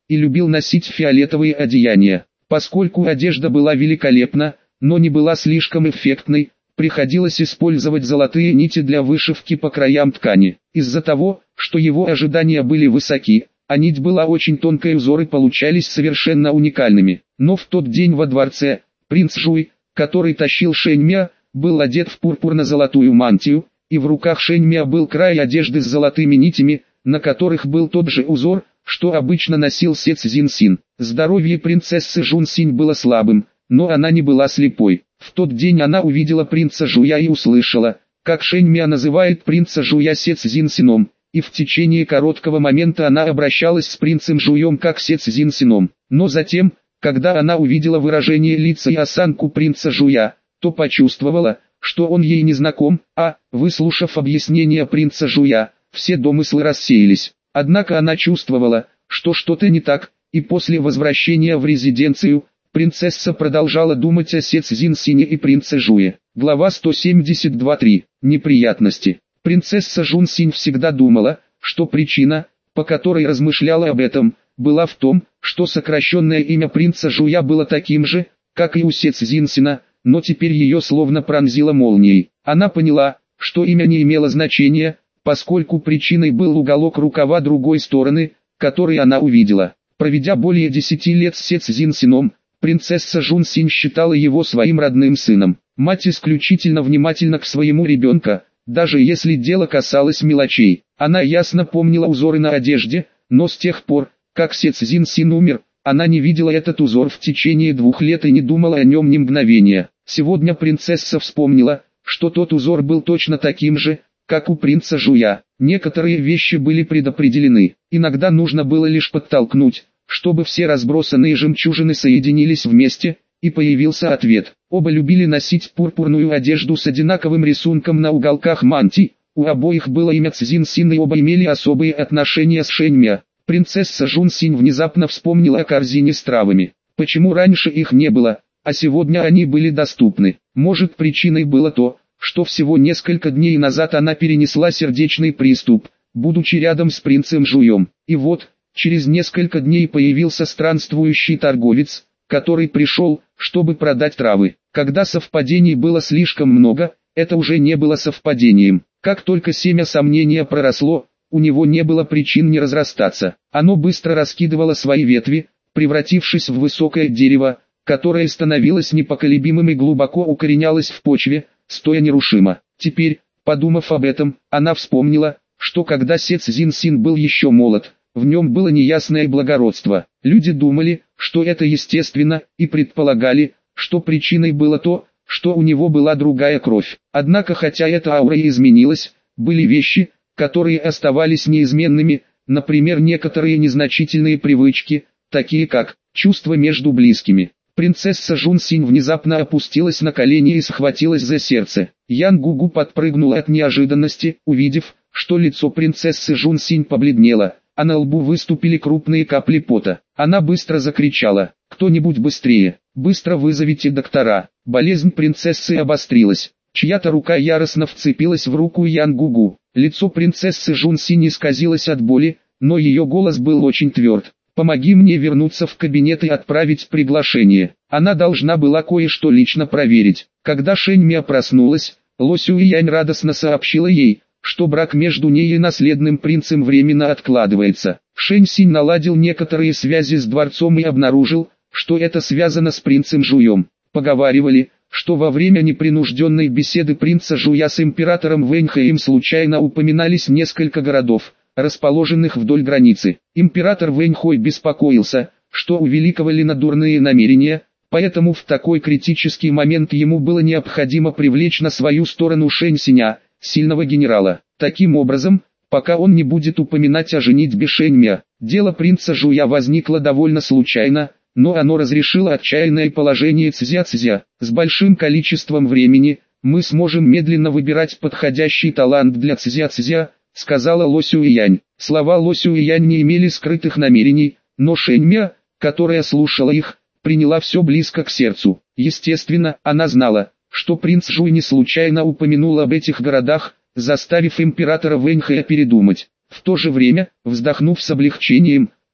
и любил носить фиолетовые одеяния. Поскольку одежда была великолепна, но не была слишком эффектной, приходилось использовать золотые нити для вышивки по краям ткани. Из-за того, что его ожидания были высоки, а нить была очень тонкой, узоры получались совершенно уникальными. Но в тот день во дворце, принц Жуй, который тащил Шэньмя, был одет в пурпурно-золотую мантию, и в руках Шэньмя был край одежды с золотыми нитями, на которых был тот же узор, что обычно носил Се Цзиньсин. Здоровье принцессы Жунсинь было слабым, но она не была слепой. В тот день она увидела принца Жуя и услышала, как Шэньмя называет принца Жуя Се Цзиньсином, и в течение короткого момента она обращалась с принцем Жуем как Се Цзиньсином. Но затем, когда она увидела выражение лица и осанку принца Жуя, то почувствовала, что он ей не знаком, а, выслушав объяснение принца Жуя, все домыслы рассеялись. Однако она чувствовала, что что-то не так, и после возвращения в резиденцию, принцесса продолжала думать о Се Цзиньсине и принце Жуе. Глава сто семьдесят два точка три. Неприятности. Принцесса Жунсинь всегда думала, что причина, по которой размышляла об этом, была в том, что сокращенное имя принца Жуя было таким же, как и у Се Цзиньсина, но теперь ее словно пронзило молнией. Она поняла, что имя не имело значения, поскольку причиной был уголок рукава другой стороны, который она увидела. Проведя более десяти лет с Се Цзиньсином, принцесса Жунсинь считала его своим родным сыном. Мать исключительно внимательна к своему ребенку, даже если дело касалось мелочей. Она ясно помнила узоры на одежде, но с тех пор, как Се Цзиньсин умер, она не видела этот узор в течение двух лет и не думала о нем ни мгновения. Сегодня принцесса вспомнила, что тот узор был точно таким же, как у принца Жуя. Некоторые вещи были предопределены. Иногда нужно было лишь подтолкнуть, чтобы все разбросанные жемчужины соединились вместе, и появился ответ. Оба любили носить пурпурную одежду с одинаковым рисунком на уголках мантий. У обоих было имя Цзиньсин, и оба имели особые отношения с Шэньмя. Принцесса Жунсинь внезапно вспомнила о корзине с травами. Почему раньше их не было, а сегодня они были доступны? Может, причиной было то, что всего несколько дней назад она перенесла сердечный приступ, будучи рядом с принцем Жуем. И вот, через несколько дней появился странствующий торговец, который пришел, чтобы продать травы. Когда совпадений было слишком много, это уже не было совпадением. Как только семя сомнения проросло, у него не было причин не разрастаться. Оно быстро раскидывало свои ветви, превратившись в высокое дерево, которое становилось непоколебимым и глубоко укоренялось в почве, стоя нерушимо. Теперь, подумав об этом, она вспомнила, что когда Се Цзиньсин был еще молод, в нем было неясное благородство. Люди думали, что это естественно, и предполагали, что причиной было то, что у него была другая кровь. Однако, хотя эта аура и изменилась, были вещи, которые оставались неизменными, например, некоторые незначительные привычки, такие как чувства между близкими. Принцесса Жунсинь внезапно опустилась на колени и схватилась за сердце. Ян Гугу подпрыгнула от неожиданности, увидев, что лицо принцессы Жунсинь побледнело, а на лбу выступили крупные капли пота. Она быстро закричала: «Кто-нибудь быстрее! Быстро вызовите доктора!» Болезнь принцессы обострилась. Чья-то рука яростно вцепилась в руку Ян Гугу. Лицо принцессы Жунсинь исказилось от боли, но ее голос был очень тверд. «Помоги мне вернуться в кабинет и отправить приглашение. Она должна была кое-что лично проверить». Когда Шэньмя проснулась, Ло Сюйянь радостно сообщила ей, что брак между ней и наследным принцем временно откладывается. Шэньсинь наладил некоторые связи с дворцом и обнаружил, что это связано с принцем Жуем. Поговаривали, что во время непринужденной беседы принца Жуя с императором Вэньхэем случайно упоминались несколько городов, расположенных вдоль границы. Император Вэньхой беспокоился, что у великого Лина дурные намерения, поэтому в такой критический момент ему было необходимо привлечь на свою сторону Шэньсиня, сильного генерала. Таким образом, пока он не будет упоминать о женитьбе Шэньмя, дело принца Жуя возникло довольно случайно, но оно разрешило отчаянное положение Цзя-Цзя. С большим количеством времени, мы сможем медленно выбирать подходящий талант для Цзя-Цзя, сказала Ло Сюйянь. Слова Ло Сюйянь не имели скрытых намерений, но Шэньмя, которая слушала их, приняла все близко к сердцу. Естественно, она знала, что принц Жуй не случайно упомянул об этих городах, заставив императора Вэньхэя передумать. В то же время, вздохнув с облегчением,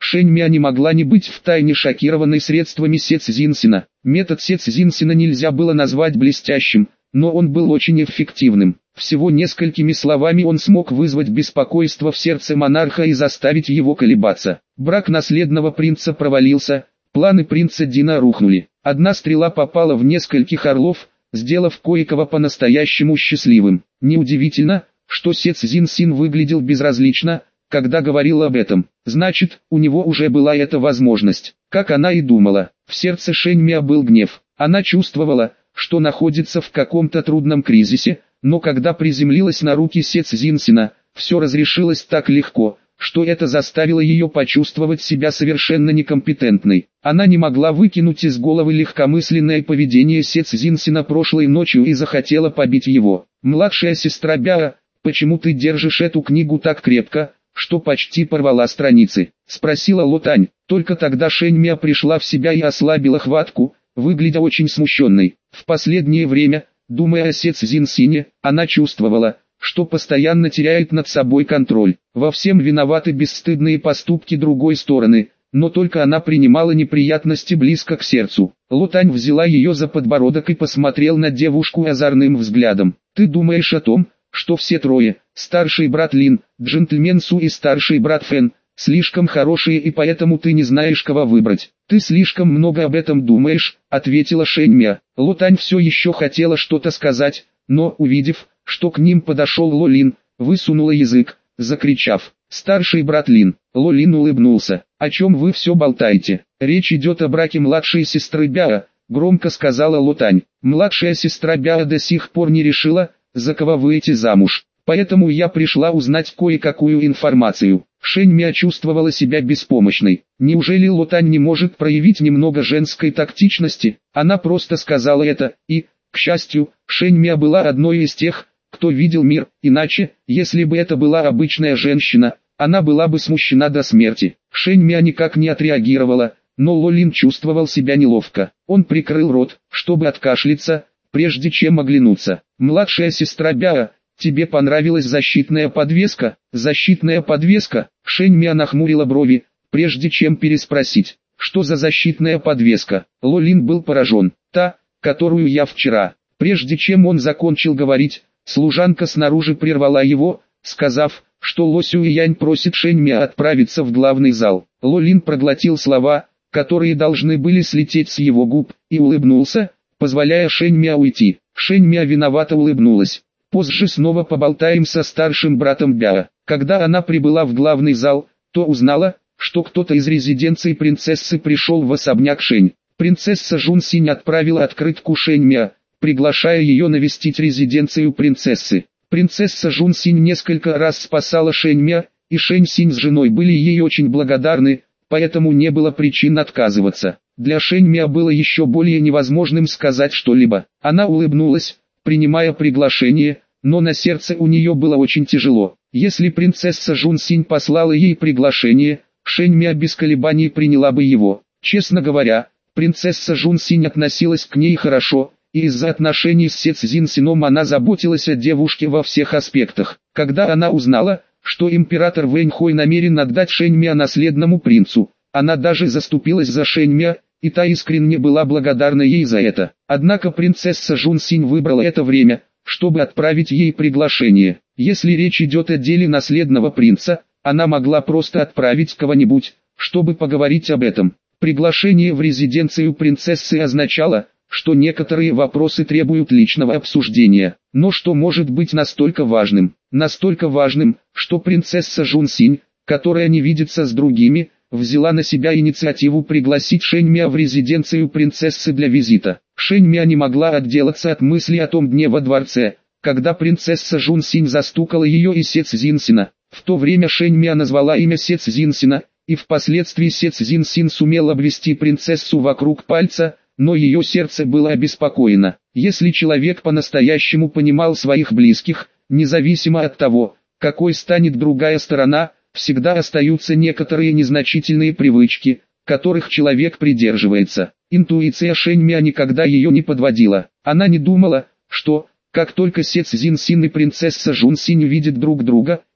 Шэнь Мя не могла не быть втайне шокированной средствами Се Цзиньсина. Метод Се Цзиньсина нельзя было назвать блестящим, но он был очень эффективным. Всего несколькими словами он смог вызвать беспокойство в сердце монарха и заставить его колебаться. Брак наследного принца провалился, планы принца Дина рухнули. Одна стрела попала в нескольких орлов, сделав кое-кого по-настоящему счастливым. Неудивительно, что Се Цзиньсин выглядел безразлично, когда говорил об этом. Значит, у него уже была эта возможность. Как она и думала, в сердце Шэнь Мя был гнев. Она чувствовала, что находится в каком-то трудном кризисе, но когда приземлилась на руки Се Цзиньсина, все разрешилось так легко, что это заставило ее почувствовать себя совершенно некомпетентной. Она не могла выкинуть из головы легкомысленное поведение Се Цзиньсина прошлой ночью и захотела побить его. «Младшая сестра Бяо, почему ты держишь эту книгу так крепко, что почти порвала страницы?» — спросила Ло Тань. Только тогда Шэнь Мя пришла в себя и ослабила хватку, выглядя очень смущенной. В последнее время, думая о Се Цзиньсине, она чувствовала, что постоянно теряет над собой контроль. Во всем виноваты бесстыдные поступки другой стороны, но только она принимала неприятности близко к сердцу. Ло Тань взяла ее за подбородок и посмотрел на девушку озорным взглядом. «Ты думаешь о том, что все трое, старший брат Лин, джентльмен Су и старший брат Фэн, слишком хорошие и поэтому ты не знаешь кого выбрать?» «Ты слишком много об этом думаешь», — ответила Шэнь Мя. Ло Тань все еще хотела что-то сказать, но, увидев, что к ним подошел Ло Лин, высунула язык, закричав: «Старший брат Лин!» Ло Лин улыбнулся. «О чем вы все болтаете? Речь идет о браке младшей сестры Бяо», — громко сказала Ло Тань. «Младшая сестра Бяо до сих пор не решила, за кого выйти замуж. Поэтому я пришла узнать кое-какую информацию». Шэнь Мя чувствовала себя беспомощной. Неужели Ло Тань не может проявить немного женской тактичности? Она просто сказала это, и, к счастью, Шэнь Мя была одной из тех, кто видел мир, иначе, если бы это была обычная женщина, она была бы смущена до смерти. Шэнь Мя никак не отреагировала, но Ло Лин чувствовал себя неловко. Он прикрыл рот, чтобы откашляться, прежде чем оглянуться. «Младшая сестра Бяо, тебе понравилась защитная подвеска?» «Защитная подвеска?» Шэнь Мя нахмурила брови, прежде чем переспросить. «Что за защитная подвеска?» Ло Лин был поражен. «Та, которую я вчера». Прежде чем он закончил говорить, служанка снаружи прервала его, сказав, что Ло Сюэянь просит Шэнь Мя отправиться в главный зал. Ло Лин проглотил слова, которые должны были слететь с его губ, и улыбнулся, позволяя Шэнь Мя уйти. Шэнь Мя виновато улыбнулась. «Позже снова поболтаем со старшим братом Бяо». Когда она прибыла в главный зал, то узнала, что кто-то из резиденции принцессы пришел в особняк Шэнь. Принцесса Жун Синь отправила открытку Шэнь Мя, приглашая ее навестить резиденцию принцессы. Принцесса Жун Синь несколько раз спасала Шэнь Мя, и Шэнь Синь с женой были ей очень благодарны, поэтому не было причин отказываться. Для Шэнь Мя было еще более невозможным сказать что-либо. Она улыбнулась, принимая приглашение, но на сердце у нее было очень тяжело. Если принцесса Жун Синь послала ей приглашение, Шэнь Мя без колебаний приняла бы его. Честно говоря, принцесса Жун Синь относилась к ней хорошо, и из-за отношений с Се Цзиньсином она заботилась о девушке во всех аспектах. Когда она узнала, что император Вэнь Хой намерен отдать Шэнь Мя наследному принцу, она даже заступилась за Шэнь Мя, и та искренне была благодарна ей за это. Однако принцесса Жун Синь выбрала это время, чтобы отправить ей приглашение. Если речь идет о деле наследного принца, она могла просто отправить кого-нибудь, чтобы поговорить об этом. Приглашение в резиденцию принцессы означало, что некоторые вопросы требуют личного обсуждения. Но что может быть настолько важным? Настолько важным, что принцесса Жун Синь, которая не видится с другими, взяла на себя инициативу пригласить Шэнь Мя в резиденцию принцессы для визита. Шэнь Мя не могла отделаться от мысли о том дне во дворце, когда принцесса Жун Синь застукала ее и Се Цзиньсина. В то время Шэнь Мя назвала имя Се Цзиньсина, и впоследствии Се Цзиньсин сумел обвести принцессу вокруг пальца, но ее сердце было обеспокоено. Если человек по-настоящему понимал своих близких, независимо от того, какой станет другая сторона, всегда остаются некоторые незначительные привычки, которых человек придерживается. Интуиция Шэнь Мя никогда ее не подводила. Она не думала, что, как только Се Цзиньсин и принцесса Жун Синь увидят друг друга,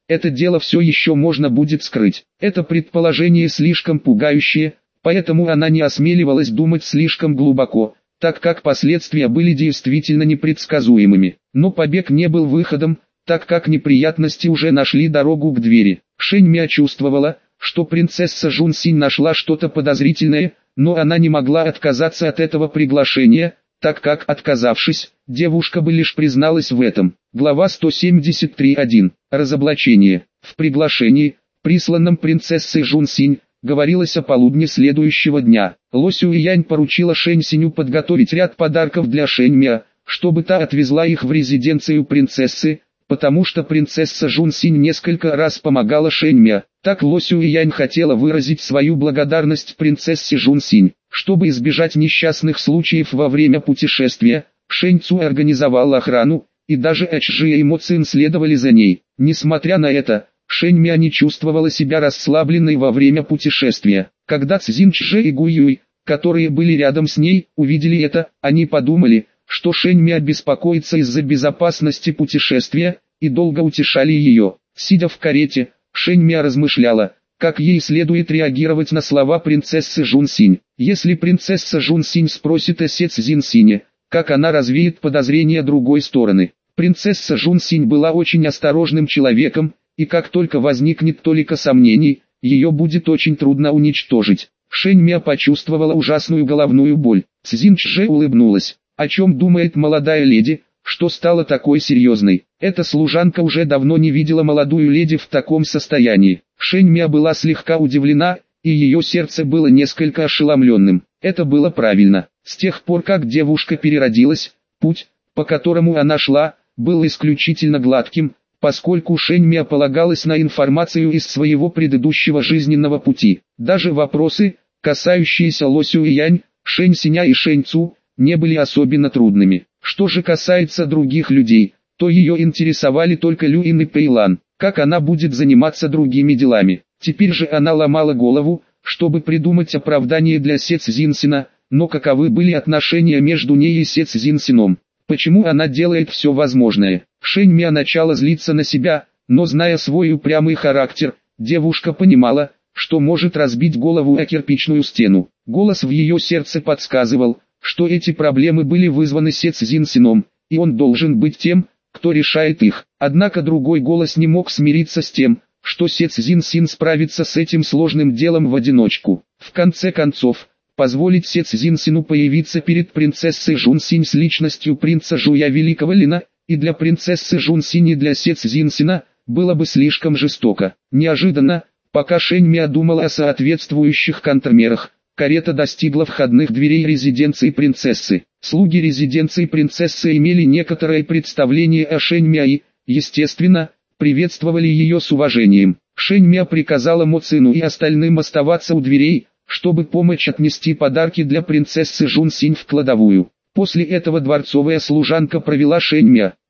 это дело все еще можно будет скрыть. Это предположение слишком пугающее, поэтому она не осмеливалась думать слишком глубоко, так как последствия были действительно непредсказуемыми. Но побег не был выходом, так как неприятности уже нашли дорогу к двери. Шэнь Миа чувствовала, что принцесса Жун Синь нашла что-то подозрительное, но она не могла отказаться от этого приглашения, так как, отказавшись, девушка бы лишь призналась в этом. Глава сто семьдесят три точка один. Разоблачение. В приглашении, присланном принцессой Жун Синь, говорилось о полудне следующего дня. Ло Сюэянь поручила Шэнь Синю подготовить ряд подарков для Шэнь Миа, чтобы та отвезла их в резиденцию принцессы, потому что принцесса Жун Синь несколько раз помогала Шэнь Миа. Так Ло Сюэянь хотела выразить свою благодарность принцессе Жун Синь. Чтобы избежать несчастных случаев во время путешествия, Шэнь Цу организовал охрану, и даже Эчжи и Мо Цин следовали за ней. Несмотря на это, Шэнь Миа не чувствовала себя расслабленной во время путешествия. Когда Цзин Чжэ и Гу Юй, которые были рядом с ней, увидели это, они подумали, что Шэнь Миа беспокоится из-за безопасности путешествия, и долго утешали ее. Сидя в карете, Шэнь Миа размышляла, как ей следует реагировать на слова принцессы Жун Синь. Если принцесса Жун Синь спросит о Се Цзин Сине, как она развеет подозрения другой стороны. Принцесса Жун Синь была очень осторожным человеком, и как только возникнет толика сомнений, ее будет очень трудно уничтожить. Шэнь Миа почувствовала ужасную головную боль. Цзин Чжэ улыбнулась. О чем думает молодая леди, что стала такой серьезной? Эта служанка уже давно не видела молодую леди в таком состоянии. Шэнь Миа была слегка удивлена, и ее сердце было несколько ошеломленным. Это было правильно. С тех пор как девушка переродилась, путь, по которому она шла, был исключительно гладким, поскольку Шэнь Миа полагалась на информацию из своего предыдущего жизненного пути. Даже вопросы, касающиеся Ло Сюэянь, Шэнь Синя и Шэнь Цу, не были особенно трудными. Что же касается других людей, то ее интересовали только Люин и Пэйлан, как она будет заниматься другими делами. Теперь же она ломала голову, чтобы придумать оправдание для Се Цзин Сина, но каковы были отношения между ней и Се Цзин Сином? Почему она делает все возможное? Шэнь Миа начала злиться на себя, но зная свой упрямый характер, девушка понимала, что может разбить голову о кирпичную стену. Голос в ее сердце подсказывал, что эти проблемы были вызваны Се Цзин Сином, и он должен быть тем, кто решает их. Однако другой голос не мог смириться с тем, что Се Цзин Син справится с этим сложным делом в одиночку. В конце концов, позволить Се Цзин Сину появиться перед принцессой Жун Синь с личностью принца Жуя Великого Лина, и для принцессы Жун Синь и для Се Цзин Сина, было бы слишком жестоко. Неожиданно, пока Шэнь Миа думала о соответствующих контрмерах, карета достигла входных дверей резиденции принцессы. Слуги резиденции принцессы имели некоторое представление о Шэнь Миа и, естественно, приветствовали ее с уважением. Шэнь Миа приказала Мо Цину и остальным оставаться у дверей, чтобы помочь отнести подарки для принцессы Жун Синь в кладовую. После этого дворцовая служанка провела Шэнь Миа